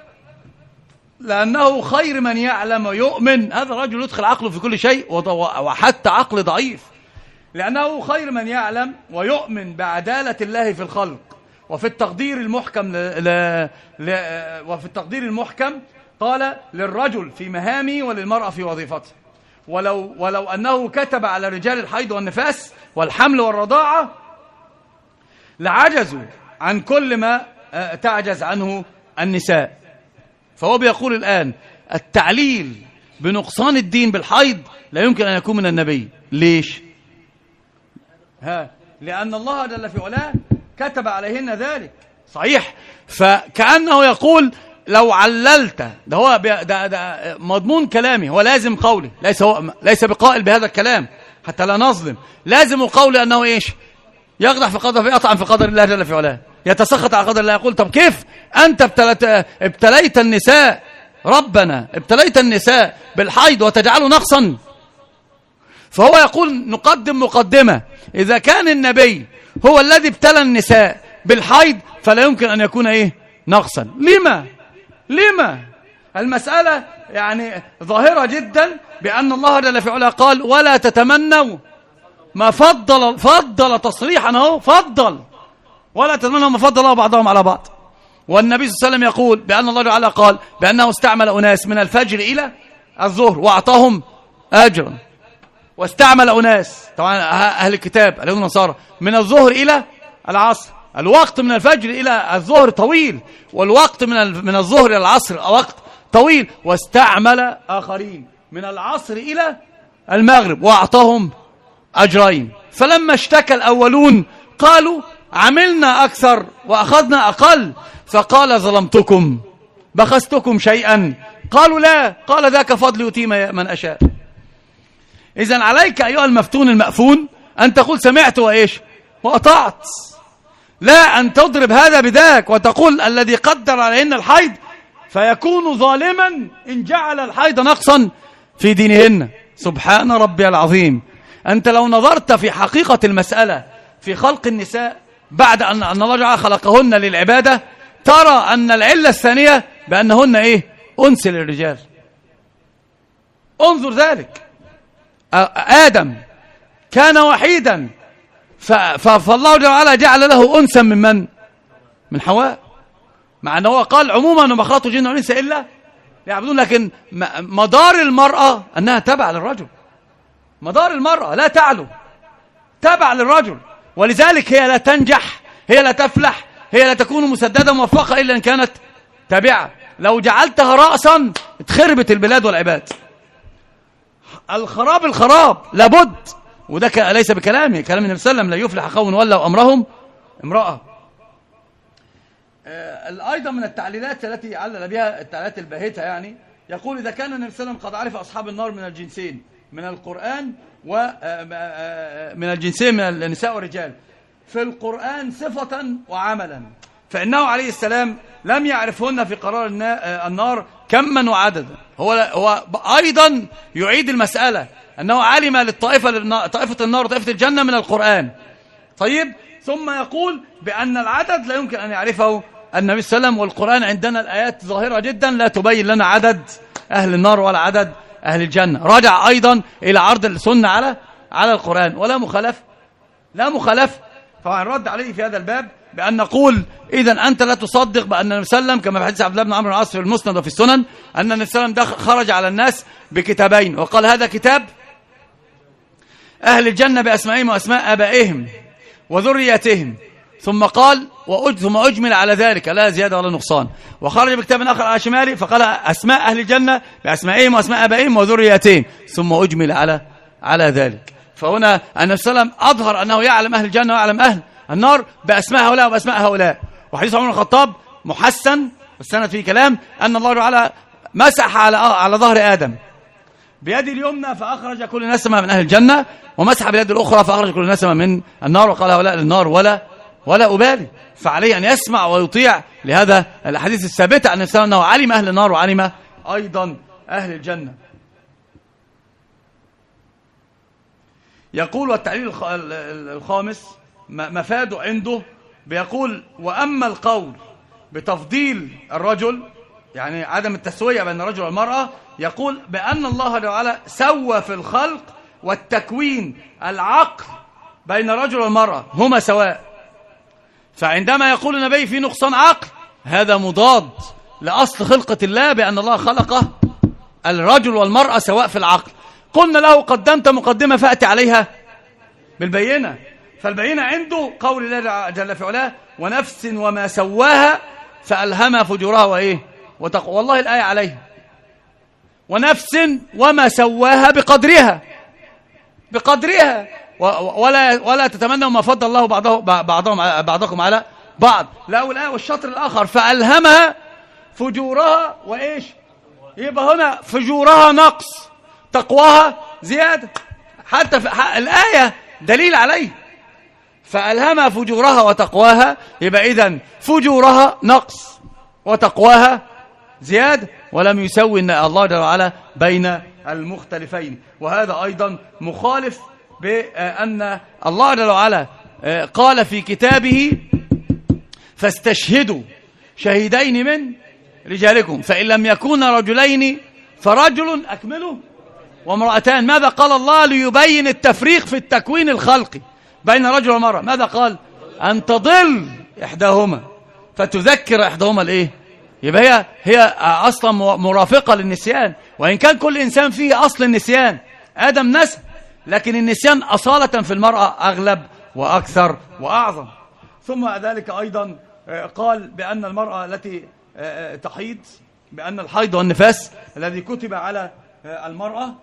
لأنه خير من يعلم ويؤمن. هذا الرجل يدخل عقله في كل شيء وحتى عقل ضعيف، لأنه خير من يعلم ويؤمن بعدالة الله في الخلق وفي التقدير المحكم ل... ل... ل... وفي التقدير المحكم قال للرجل في مهامه وللمرأة في وظيفته. ولو ولو أنه كتب على رجال الحيض والنفاس والحمل والرضاعة لعجزوا عن كل ما تعجز عنه النساء. فهو بيقول الآن التعليل بنقصان الدين بالحيض لا يمكن أن يكون من النبي. ليش؟ ها لأن الله جل في علاه كتب عليهن ذلك، صحيح. فكأنه يقول لو عللت، ده هو ده, ده مضمون كلامي، هو لازم قولي، ليس هو ليس بقائل بهذا الكلام حتى لا نظلم. لازم قولي أنه إيش؟ يقدح في قدر في أطعم في قدر الله جل في علاه، يتسخط على قدر الله. يقول طب كيف أنت ابتلت, ابتليت النساء، ربنا ابتليت النساء بالحيض وتجعله نقصا؟ فهو يقول نقدم مقدمة، إذا كان النبي هو الذي ابتلى النساء بالحيض فلا يمكن أن يكون إيه؟ نقصا. لما؟ لما؟ المسألة يعني ظاهرة جدا بأن الله جل في علاه قال ولا تتمنوا ما فضل فضل تصريحا اهو فضل ولا تتمنوا ما فضل الله بعضهم على بعض. والنبي صلى الله عليه وسلم يقول بأن الله تعالى قال بأنه استعمل أناس من الفجر إلى الظهر وأعطاهم أجرا، واستعمل أناس طبعا أهل الكتاب اليهود والنصارى من الظهر إلى العصر. الوقت من الفجر إلى الظهر طويل، والوقت من من الظهر إلى العصر وقت طويل. واستعمل آخرين من العصر إلى المغرب وأعطاهم أجرين. فلما اشتكى الأولون قالوا عملنا أكثر وأخذنا أقل، فقال ظلمتكم بخستكم شيئا؟ قالوا لا، قال ذاك فضل يؤتيه من أشاء. إذن عليك أيها المفتون المأفون أن تقول سمعت وإيش وأطعت، لا أن تضرب هذا بذاك وتقول الذي قدر عليهن الحيض فيكون ظالما إن جعل الحيض نقصا في دينهن. سبحان ربي العظيم. أنت لو نظرت في حقيقة المسألة في خلق النساء بعد أن الله جعل خلقهن للعبادة ترى أن العلة الثانية بأنهن إيه؟ أنس للرجال. انظر ذلك، آدم كان وحيدا فالله جعل جعل له أنسا من من؟ من حواء، مع أنه قال عموما وما خلقت الجن والإنس إلا يعبدون، لكن مدار المرأة أنها تبع للرجل، مدار المرأة لا تعلو، تبع للرجل، ولذلك هي لا تنجح، هي لا تفلح، هي لا تكون مسددة موفقة إلا إن كانت تابعة. لو جعلتها رأسا اتخربت البلاد والعباد. الخراب الخراب لابد، وده ليس بكلامي، كلام النبي صلى الله عليه وسلم لا يفلح قوم ولوا أمرهم امرأة. آه أيضا من التعليلات التي علل بها التعليلات الباهتة، يعني يقول إذا كان النبي صلى الله عليه وسلم قد عرف أصحاب النار من الجنسين من القرآن ومن الجنسين من النساء والرجال في القرآن صفة وعملا، فإنه عليه السلام لم يعرفهن في قرار النار كما وعددا. هو هو أيضا يعيد المسألة أنه علم للطائفة طائفة النار وطائفة الجنة من القرآن. طيب، ثم يقول بأن العدد لا يمكن أن يعرفه النبي صلى الله عليه وسلم، والقرآن عندنا الآيات ظاهرة جدا لا تبين لنا عدد أهل النار ولا عدد أهل الجنة. رجع أيضا إلى عرض السنة على على القرآن، ولا مخالف لا مخالف. طبعا رد عليه في هذا الباب بأن نقول إذن أنت لا تصدق بأن النبي صلى الله عليه وسلم كما في حديث عبد الله بن عمرو بن العاص في المسند وفي السنن أن النبي صلى الله عليه وسلم خرج على الناس بكتابين، وقال هذا كتاب أهل الجنة بأسمائهم وأسماء آبائهم وذرياتهم، ثم قال ثم أجمل على ذلك لا زيادة ولا نقصان، وخرج بكتاب آخر على شماله فقال أسماء أهل الجنة بأسمائهم وأسماء آبائهم وذرياتهم، ثم أجمل على على ذلك. فهنا النبي صلى الله عليه وسلم أظهر أنه يعلم أهل الجنة ويعلم أهل النار بأسماء هؤلاء وبأسماء هؤلاء. وحديث عمر بن الخطاب محسن والسند فيه كلام أن الله تعالى مسح على على ظهر آدم بيد اليمنى فأخرج كل نسمة من أهل الجنة، ومسح باليد الأخرى فأخرج كل نسمة من النار، وقال هؤلاء للنار ولا ولا أبالي. فعليه أن يسمع ويطيع لهذا الحديث الثابت عن النبي أنه علم أهل النار وعلم أيضا أهل الجنة. يقول والتعليل الخامس مفاده عنده بيقول وأما القول بتفضيل الرجل يعني عدم التسوية بين الرجل والمرأة، يقول بأن الله تعالى سوى في الخلق والتكوين العقل بين الرجل والمرأة هما سواء. فعندما يقول النبي في نقصان عقل هذا مضاد لأصل خلقة الله بأن الله خلقه الرجل والمرأة سواء في العقل. قلنا له قدمت مقدمة فأتي عليها بالبينة، فالبينة عنده قول الله جل في علاه ونفس وما سواها فألهمها فجورها وإيه وتقوى. والله الآية عليها ونفس وما سواها بقدرها بقدرها ولا ولا تتمنوا ما فضل الله بعضه بعضهم بعضكم على بعض. لا والآية والشطر الآخر فألهمها فجورها وإيش، يبقى هنا فجورها نقص تقواها زيادة، حتى في الآية دليل عليه. فألهمها فجورها وتقواها يبقى إذن فجورها نقص وتقواها زيادة، ولم يسوي إن الله جل وعلا بين المختلفين. وهذا أيضا مخالف بأن الله جل وعلا قال في كتابه فاستشهدوا شهيدين من رجالكم فإن لم يكون رجلين فرجل أكمله وامرأتان. ماذا قال الله ليبين التفريق في التكوين الخلقي بين رجل ومرأة؟ ماذا قال؟ أن تضل إحداهما فتذكر إحداهما الإيه؟ يبقى هي هي أصلا مرافقة للنسيان، وإن كان كل إنسان فيه أصل النسيان. آدم نسى، لكن النسيان أصالة في المرأة أغلب وأكثر وأعظم. ثم ذلك أيضا قال بأن المرأة التي تحيض بأن الحيض والنفاس الذي كتب على المرأة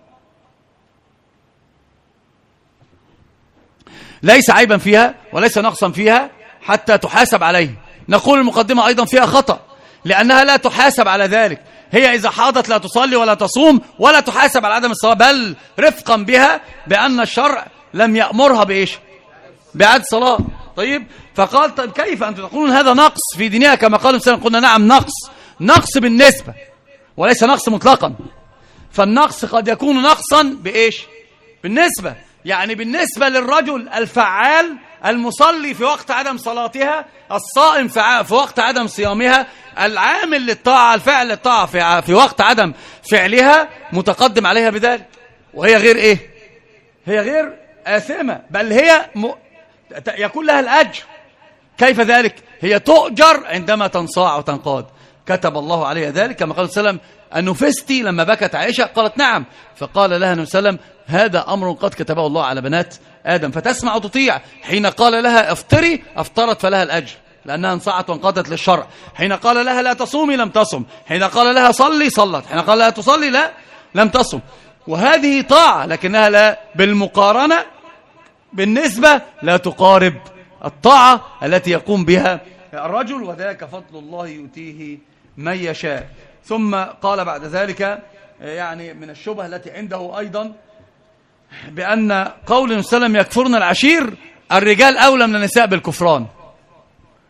ليس عيبا فيها وليس نقصا فيها حتى تحاسب عليه. نقول المقدمة أيضا فيها خطأ لأنها لا تحاسب على ذلك. هي إذا حاضت لا تصلي ولا تصوم ولا تحاسب على عدم الصلاة، بل رفقا بها بأن الشرع لم يأمرها بإيش؟ بعد صلاة. طيب فقال طيب كيف أنتم تقولون هذا نقص في دينها كما قال الإنسان؟ قلنا نعم نقص، نقص بالنسبة وليس نقص مطلقا. فالنقص قد يكون نقصا بإيش؟ بالنسبة، يعني بالنسبة للرجل الفعال المصلي في وقت عدم صلاتها، الصائم في وقت عدم صيامها، العامل للطاعة الفعل للطاعة في, في وقت عدم فعلها متقدم عليها بذلك. وهي غير إيه؟ هي غير آثمة، بل هي م... يكون لها الأجر. كيف ذلك؟ هي تؤجر عندما تنصاع وتنقاد. كتب الله عليها ذلك كما قال صلى الله عليه وسلم أنفستي لما بكت عائشة؟ قالت نعم. فقال لها النبي صلى الله عليه وسلم هذا أمر قد كتبه الله على بنات آدم فتسمع وتطيع. حين قال لها افطري افطرت فلها الأجر لأنها انصعت وانقادت للشرع. حين قال لها لا تصومي لم تصم. حين قال لها صلي صلت. حين قال لها تصلي لا لم تصم. وهذه طاعة لكنها لا بالمقارنة بالنسبة لا تقارب الطاعة التي يقوم بها الرجل، وذلك فضل الله يؤتيه من يشاء. ثم قال بعد ذلك يعني من الشبهة التي عنده أيضا بأن قول النبي صلى الله عليه وسلم يكفرن العشير، الرجال أولى من النساء بالكفران.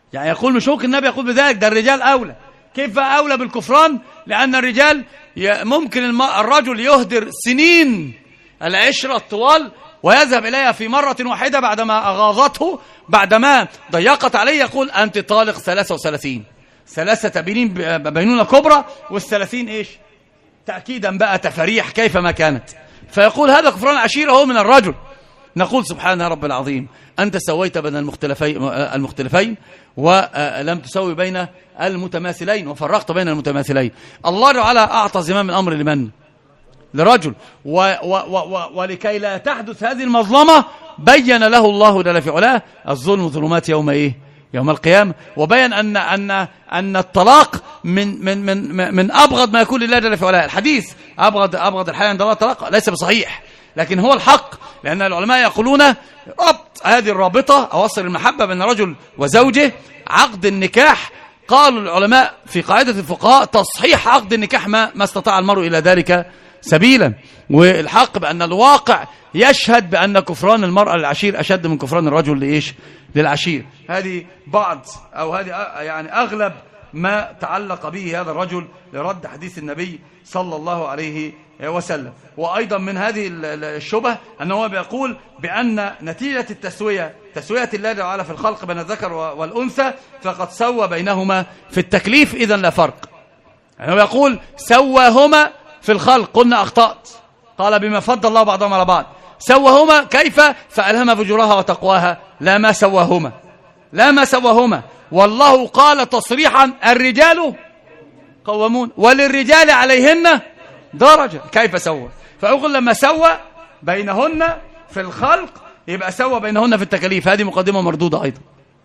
يعني يقول مش ممكن النبي يقول بذلك، ده الرجال أولى. كيف أولى بالكفران؟ لأن الرجال ممكن الرجل يهدر سنين العشرة الطوال ويذهب إليها في مرة واحدة بعدما أغاظته، بعدما ضيقت عليه، يقول أنت طالق ثلاثة وثلاثين، ثلاثة بينين بينونة كبرى، والثلاثين إيش؟ تأكيدا بقى تفريح كيفما كانت. فيقول هذا كفران عشيرة هو من الرجل. نقول سبحان رب العظيم، أنت سويت بين المختلفين المختلفين ولم تسوي بين المتماثلين، وفرقت بين المتماثلين. الله تعالى أعطى زمام الأمر لمن؟ لرجل. و و و ولكي لا تحدث هذه المظلمة بين له الله جل في علاه الظلم ظلمات يوم إيه؟ يوم القيامة. وبين أن أن أن الطلاق من من من من أبغض ما يكون لله جل في علاه. الحديث أبغض أبغض الحياة عند الله الطلاق ليس بصحيح، لكن هو الحق، لأن العلماء يقولون ربط هذه الرابطة أوصل المحبة بين رجل وزوجه عقد النكاح. قالوا العلماء في قاعدة الفقهاء تصحيح عقد النكاح ما ما استطاع المرء إلى ذلك سبيلا. والحق بأن الواقع يشهد بأن كفران المرأة للعشير أشد من كفران الرجل لإيش؟ للعشير. هذه بعض أو هذه يعني أغلب ما تعلق به هذا الرجل لرد حديث النبي صلى الله عليه وسلم. وأيضا من هذه الشبه أنه بيقول بأن نتيجة التسوية تسوية الله تعالى في الخلق بين الذكر والأنثى فقد سوى بينهما في التكليف، إذن لا فرق. يعني يقول سواهما في الخلق، قلنا أخطأت، قال بما فضل الله بعضهم على بعض. سواهما كيف؟ فألهم فجورها وتقواها، لا ما سواهما، لا ما سواهما. والله قال تصريحا الرجال قوامون وللرجال عليهن درجة. كيف سوى؟ فأقول لما سوى بينهن في الخلق يبقى سوى بينهن في التكاليف. هذه مقدمة مردودة أيضا،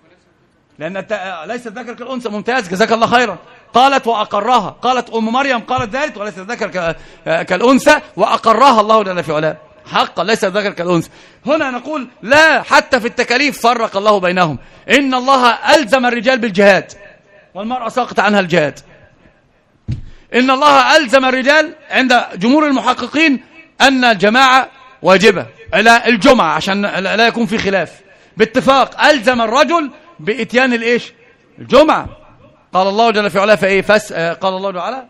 لأن ليس الذكر كالأنثى. ممتاز، جزاك الله خيرا. قالت وأقرها، قالت أم مريم قالت ذلك، وليس الذكر كالأنثى، وأقرها الله جل في علاه حقا، ليس الذكر كالأنثى. هنا نقول لا، حتى في التكاليف فرق الله بينهم. إن الله ألزم الرجال بالجهاد والمرأة ساقط عنها الجهاد. إن الله ألزم الرجال عند جمهور المحققين أن الجماعة واجبة إلى الجمعة عشان لا يكون في خلاف. باتفاق ألزم الرجل بإتيان الإيش؟ الجمعة. قال الله جل في علاه فإيه؟ فس قال الله تعالى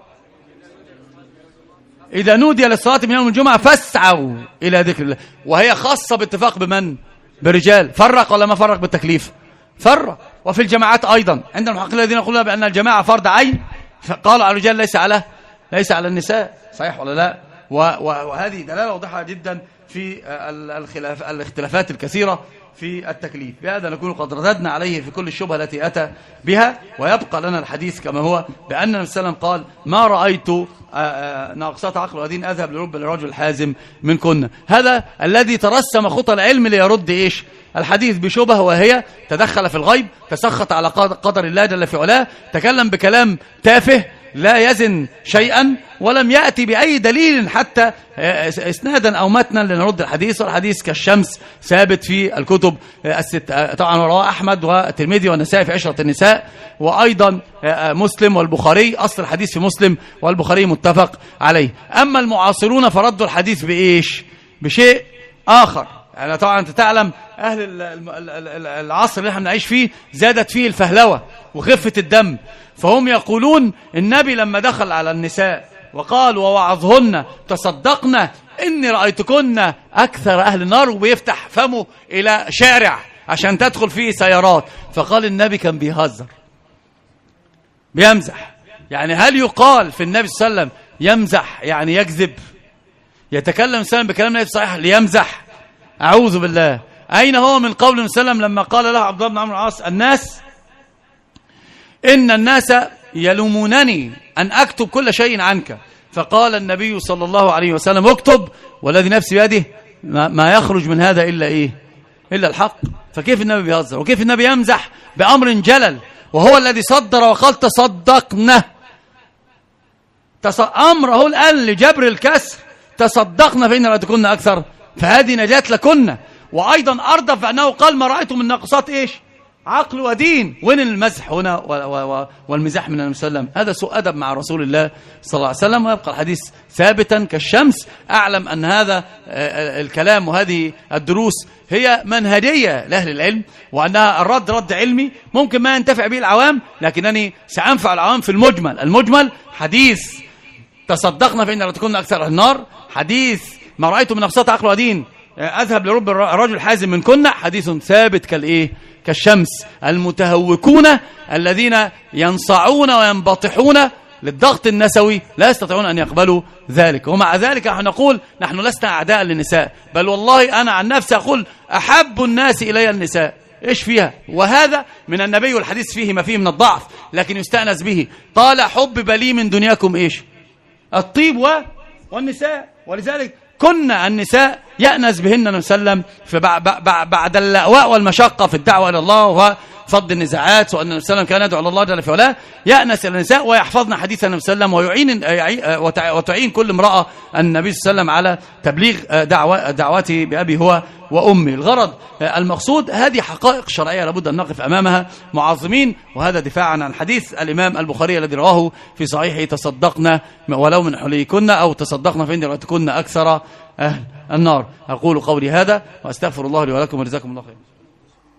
إذا نودي للصلاة من يوم الجمعة فاسعوا إلى ذكر الله. وهي خاصة باتفاق بمن؟ برجال. فرق ولا ما فرق بالتكليف؟ فرق. وفي الجماعات أيضا عند المحققين الذين يقولون بأن الجماعة فرض عين، قال على الرجال ليس على ليس على النساء. صحيح ولا لا؟ وهذه دلالة واضحة جدا في الخلاف الاختلافات الكثيرة في التكليف. بهذا نكون قد رددنا عليه في كل الشبهة التي أتى بها، ويبقى لنا الحديث كما هو بأن النبي صلى الله عليه وسلم قال ما رأيت ناقصات عقل ودين أذهب لرب الرجل الحازم منكن. هذا الذي ترسم خطى العلم ليرد إيش؟ الحديث بشبه، وهي تدخل في الغيب، تسخط على قدر الله جل في علاه، تكلم بكلام تافه لا يزن شيئا، ولم يأتي بأي دليل حتى اسنادا أو متنا لنرد الحديث. والحديث كالشمس ثابت في الكتب الست، طبعا رواه أحمد والترمذي والنسائي في عشرة النساء، وأيضا مسلم والبخاري. أصل الحديث في مسلم والبخاري متفق عليه. أما المعاصرون فردوا الحديث بإيش؟ بشيء آخر. يعني طبعا أنت تعلم أهل العصر اللي احنا بنعيش فيه زادت فيه الفهلوة وخفة الدم، فهم يقولون النبي لما دخل على النساء وقال ووعظهن تصدقنا إني رأيتكن أكثر أهل النار، وبيفتح فمه إلى شارع عشان تدخل فيه سيارات، فقال النبي كان بيهزر بيمزح. يعني هل يقال في النبي صلى الله عليه وسلم يمزح يعني يكذب؟ يتكلم سلم بكلام النبي صحيح ليمزح؟ أعوذ بالله. أين هو من قول النبي صلى الله عليه وسلم لما قال له عبد الله بن عمرو العاص الناس إن الناس يلومونني أن أكتب كل شيء عنك، فقال النبي صلى الله عليه وسلم اكتب والذي نفسي بيده ما يخرج من هذا إلا إيه؟ إلا الحق. فكيف النبي بيهزر؟ وكيف النبي يمزح بأمر جلل وهو الذي صدر وقال تصدقنا؟ أمره الآن لجبر الكسر، تصدقنا فإن رأيتكن أكثر، فهذه نجاة لكن. وأيضا أردف أنه قال ما رأيتم من ناقصات إيش؟ عقل ودين. وين المزح هنا والمزاح من النبي صلى الله عليه وسلم؟ هذا سوء أدب مع رسول الله صلى الله عليه وسلم. ويبقى الحديث ثابتا كالشمس. أعلم أن هذا الكلام وهذه الدروس هي منهجية لأهل العلم، وأنها الرد رد علمي ممكن ما ينتفع به العوام، لكنني سأنفع العوام في المجمل. المجمل حديث تصدقنا فإن لا تكون أكثر النار، حديث ما رأيت من أبساط عقل ودين أذهب لرب الرجل حازم من كنا، حديث ثابت كالإيه؟ كالشمس. المتهوكون الذين ينصعون وينبطحون للضغط النسوي لا يستطيعون أن يقبلوا ذلك. ومع ذلك نحن نقول نحن لسنا أعداء للنساء، بل والله أنا عن نفسي أقول أحب الناس إلي النساء. إيش فيها؟ وهذا من النبي والحديث فيه ما فيه من الضعف، لكن يستأنس به. طال حبب لي من دنياكم إيش؟ الطيب و... والنساء. ولذلك كنا النساء يأنس بهن النبي صلى الله عليه وسلم بعد اللأواء والمشقة في الدعوة إلى الله وفض النزاعات، وأن النبي صلى الله عليه وسلم كان يدعو الله جل في علاه، يأنس النساء ويحفظن حديث النبي صلى الله عليه وسلم، ويعين وتعين كل امرأة النبي صلى الله عليه وسلم على تبليغ دعوة دعوته بأبي هو وأمي. الغرض المقصود هذه حقائق شرعية لابد أن نقف أمامها معظمين، وهذا دفاعا عن حديث الإمام البخاري الذي رواه في صحيحه: تصدقنا ولو من حليكن، أو تصدقنا فإن رأيتكن أكثر أهل النار. أقول قولي هذا وأستغفر الله لي ولكم، وجزاكم الله خيرا.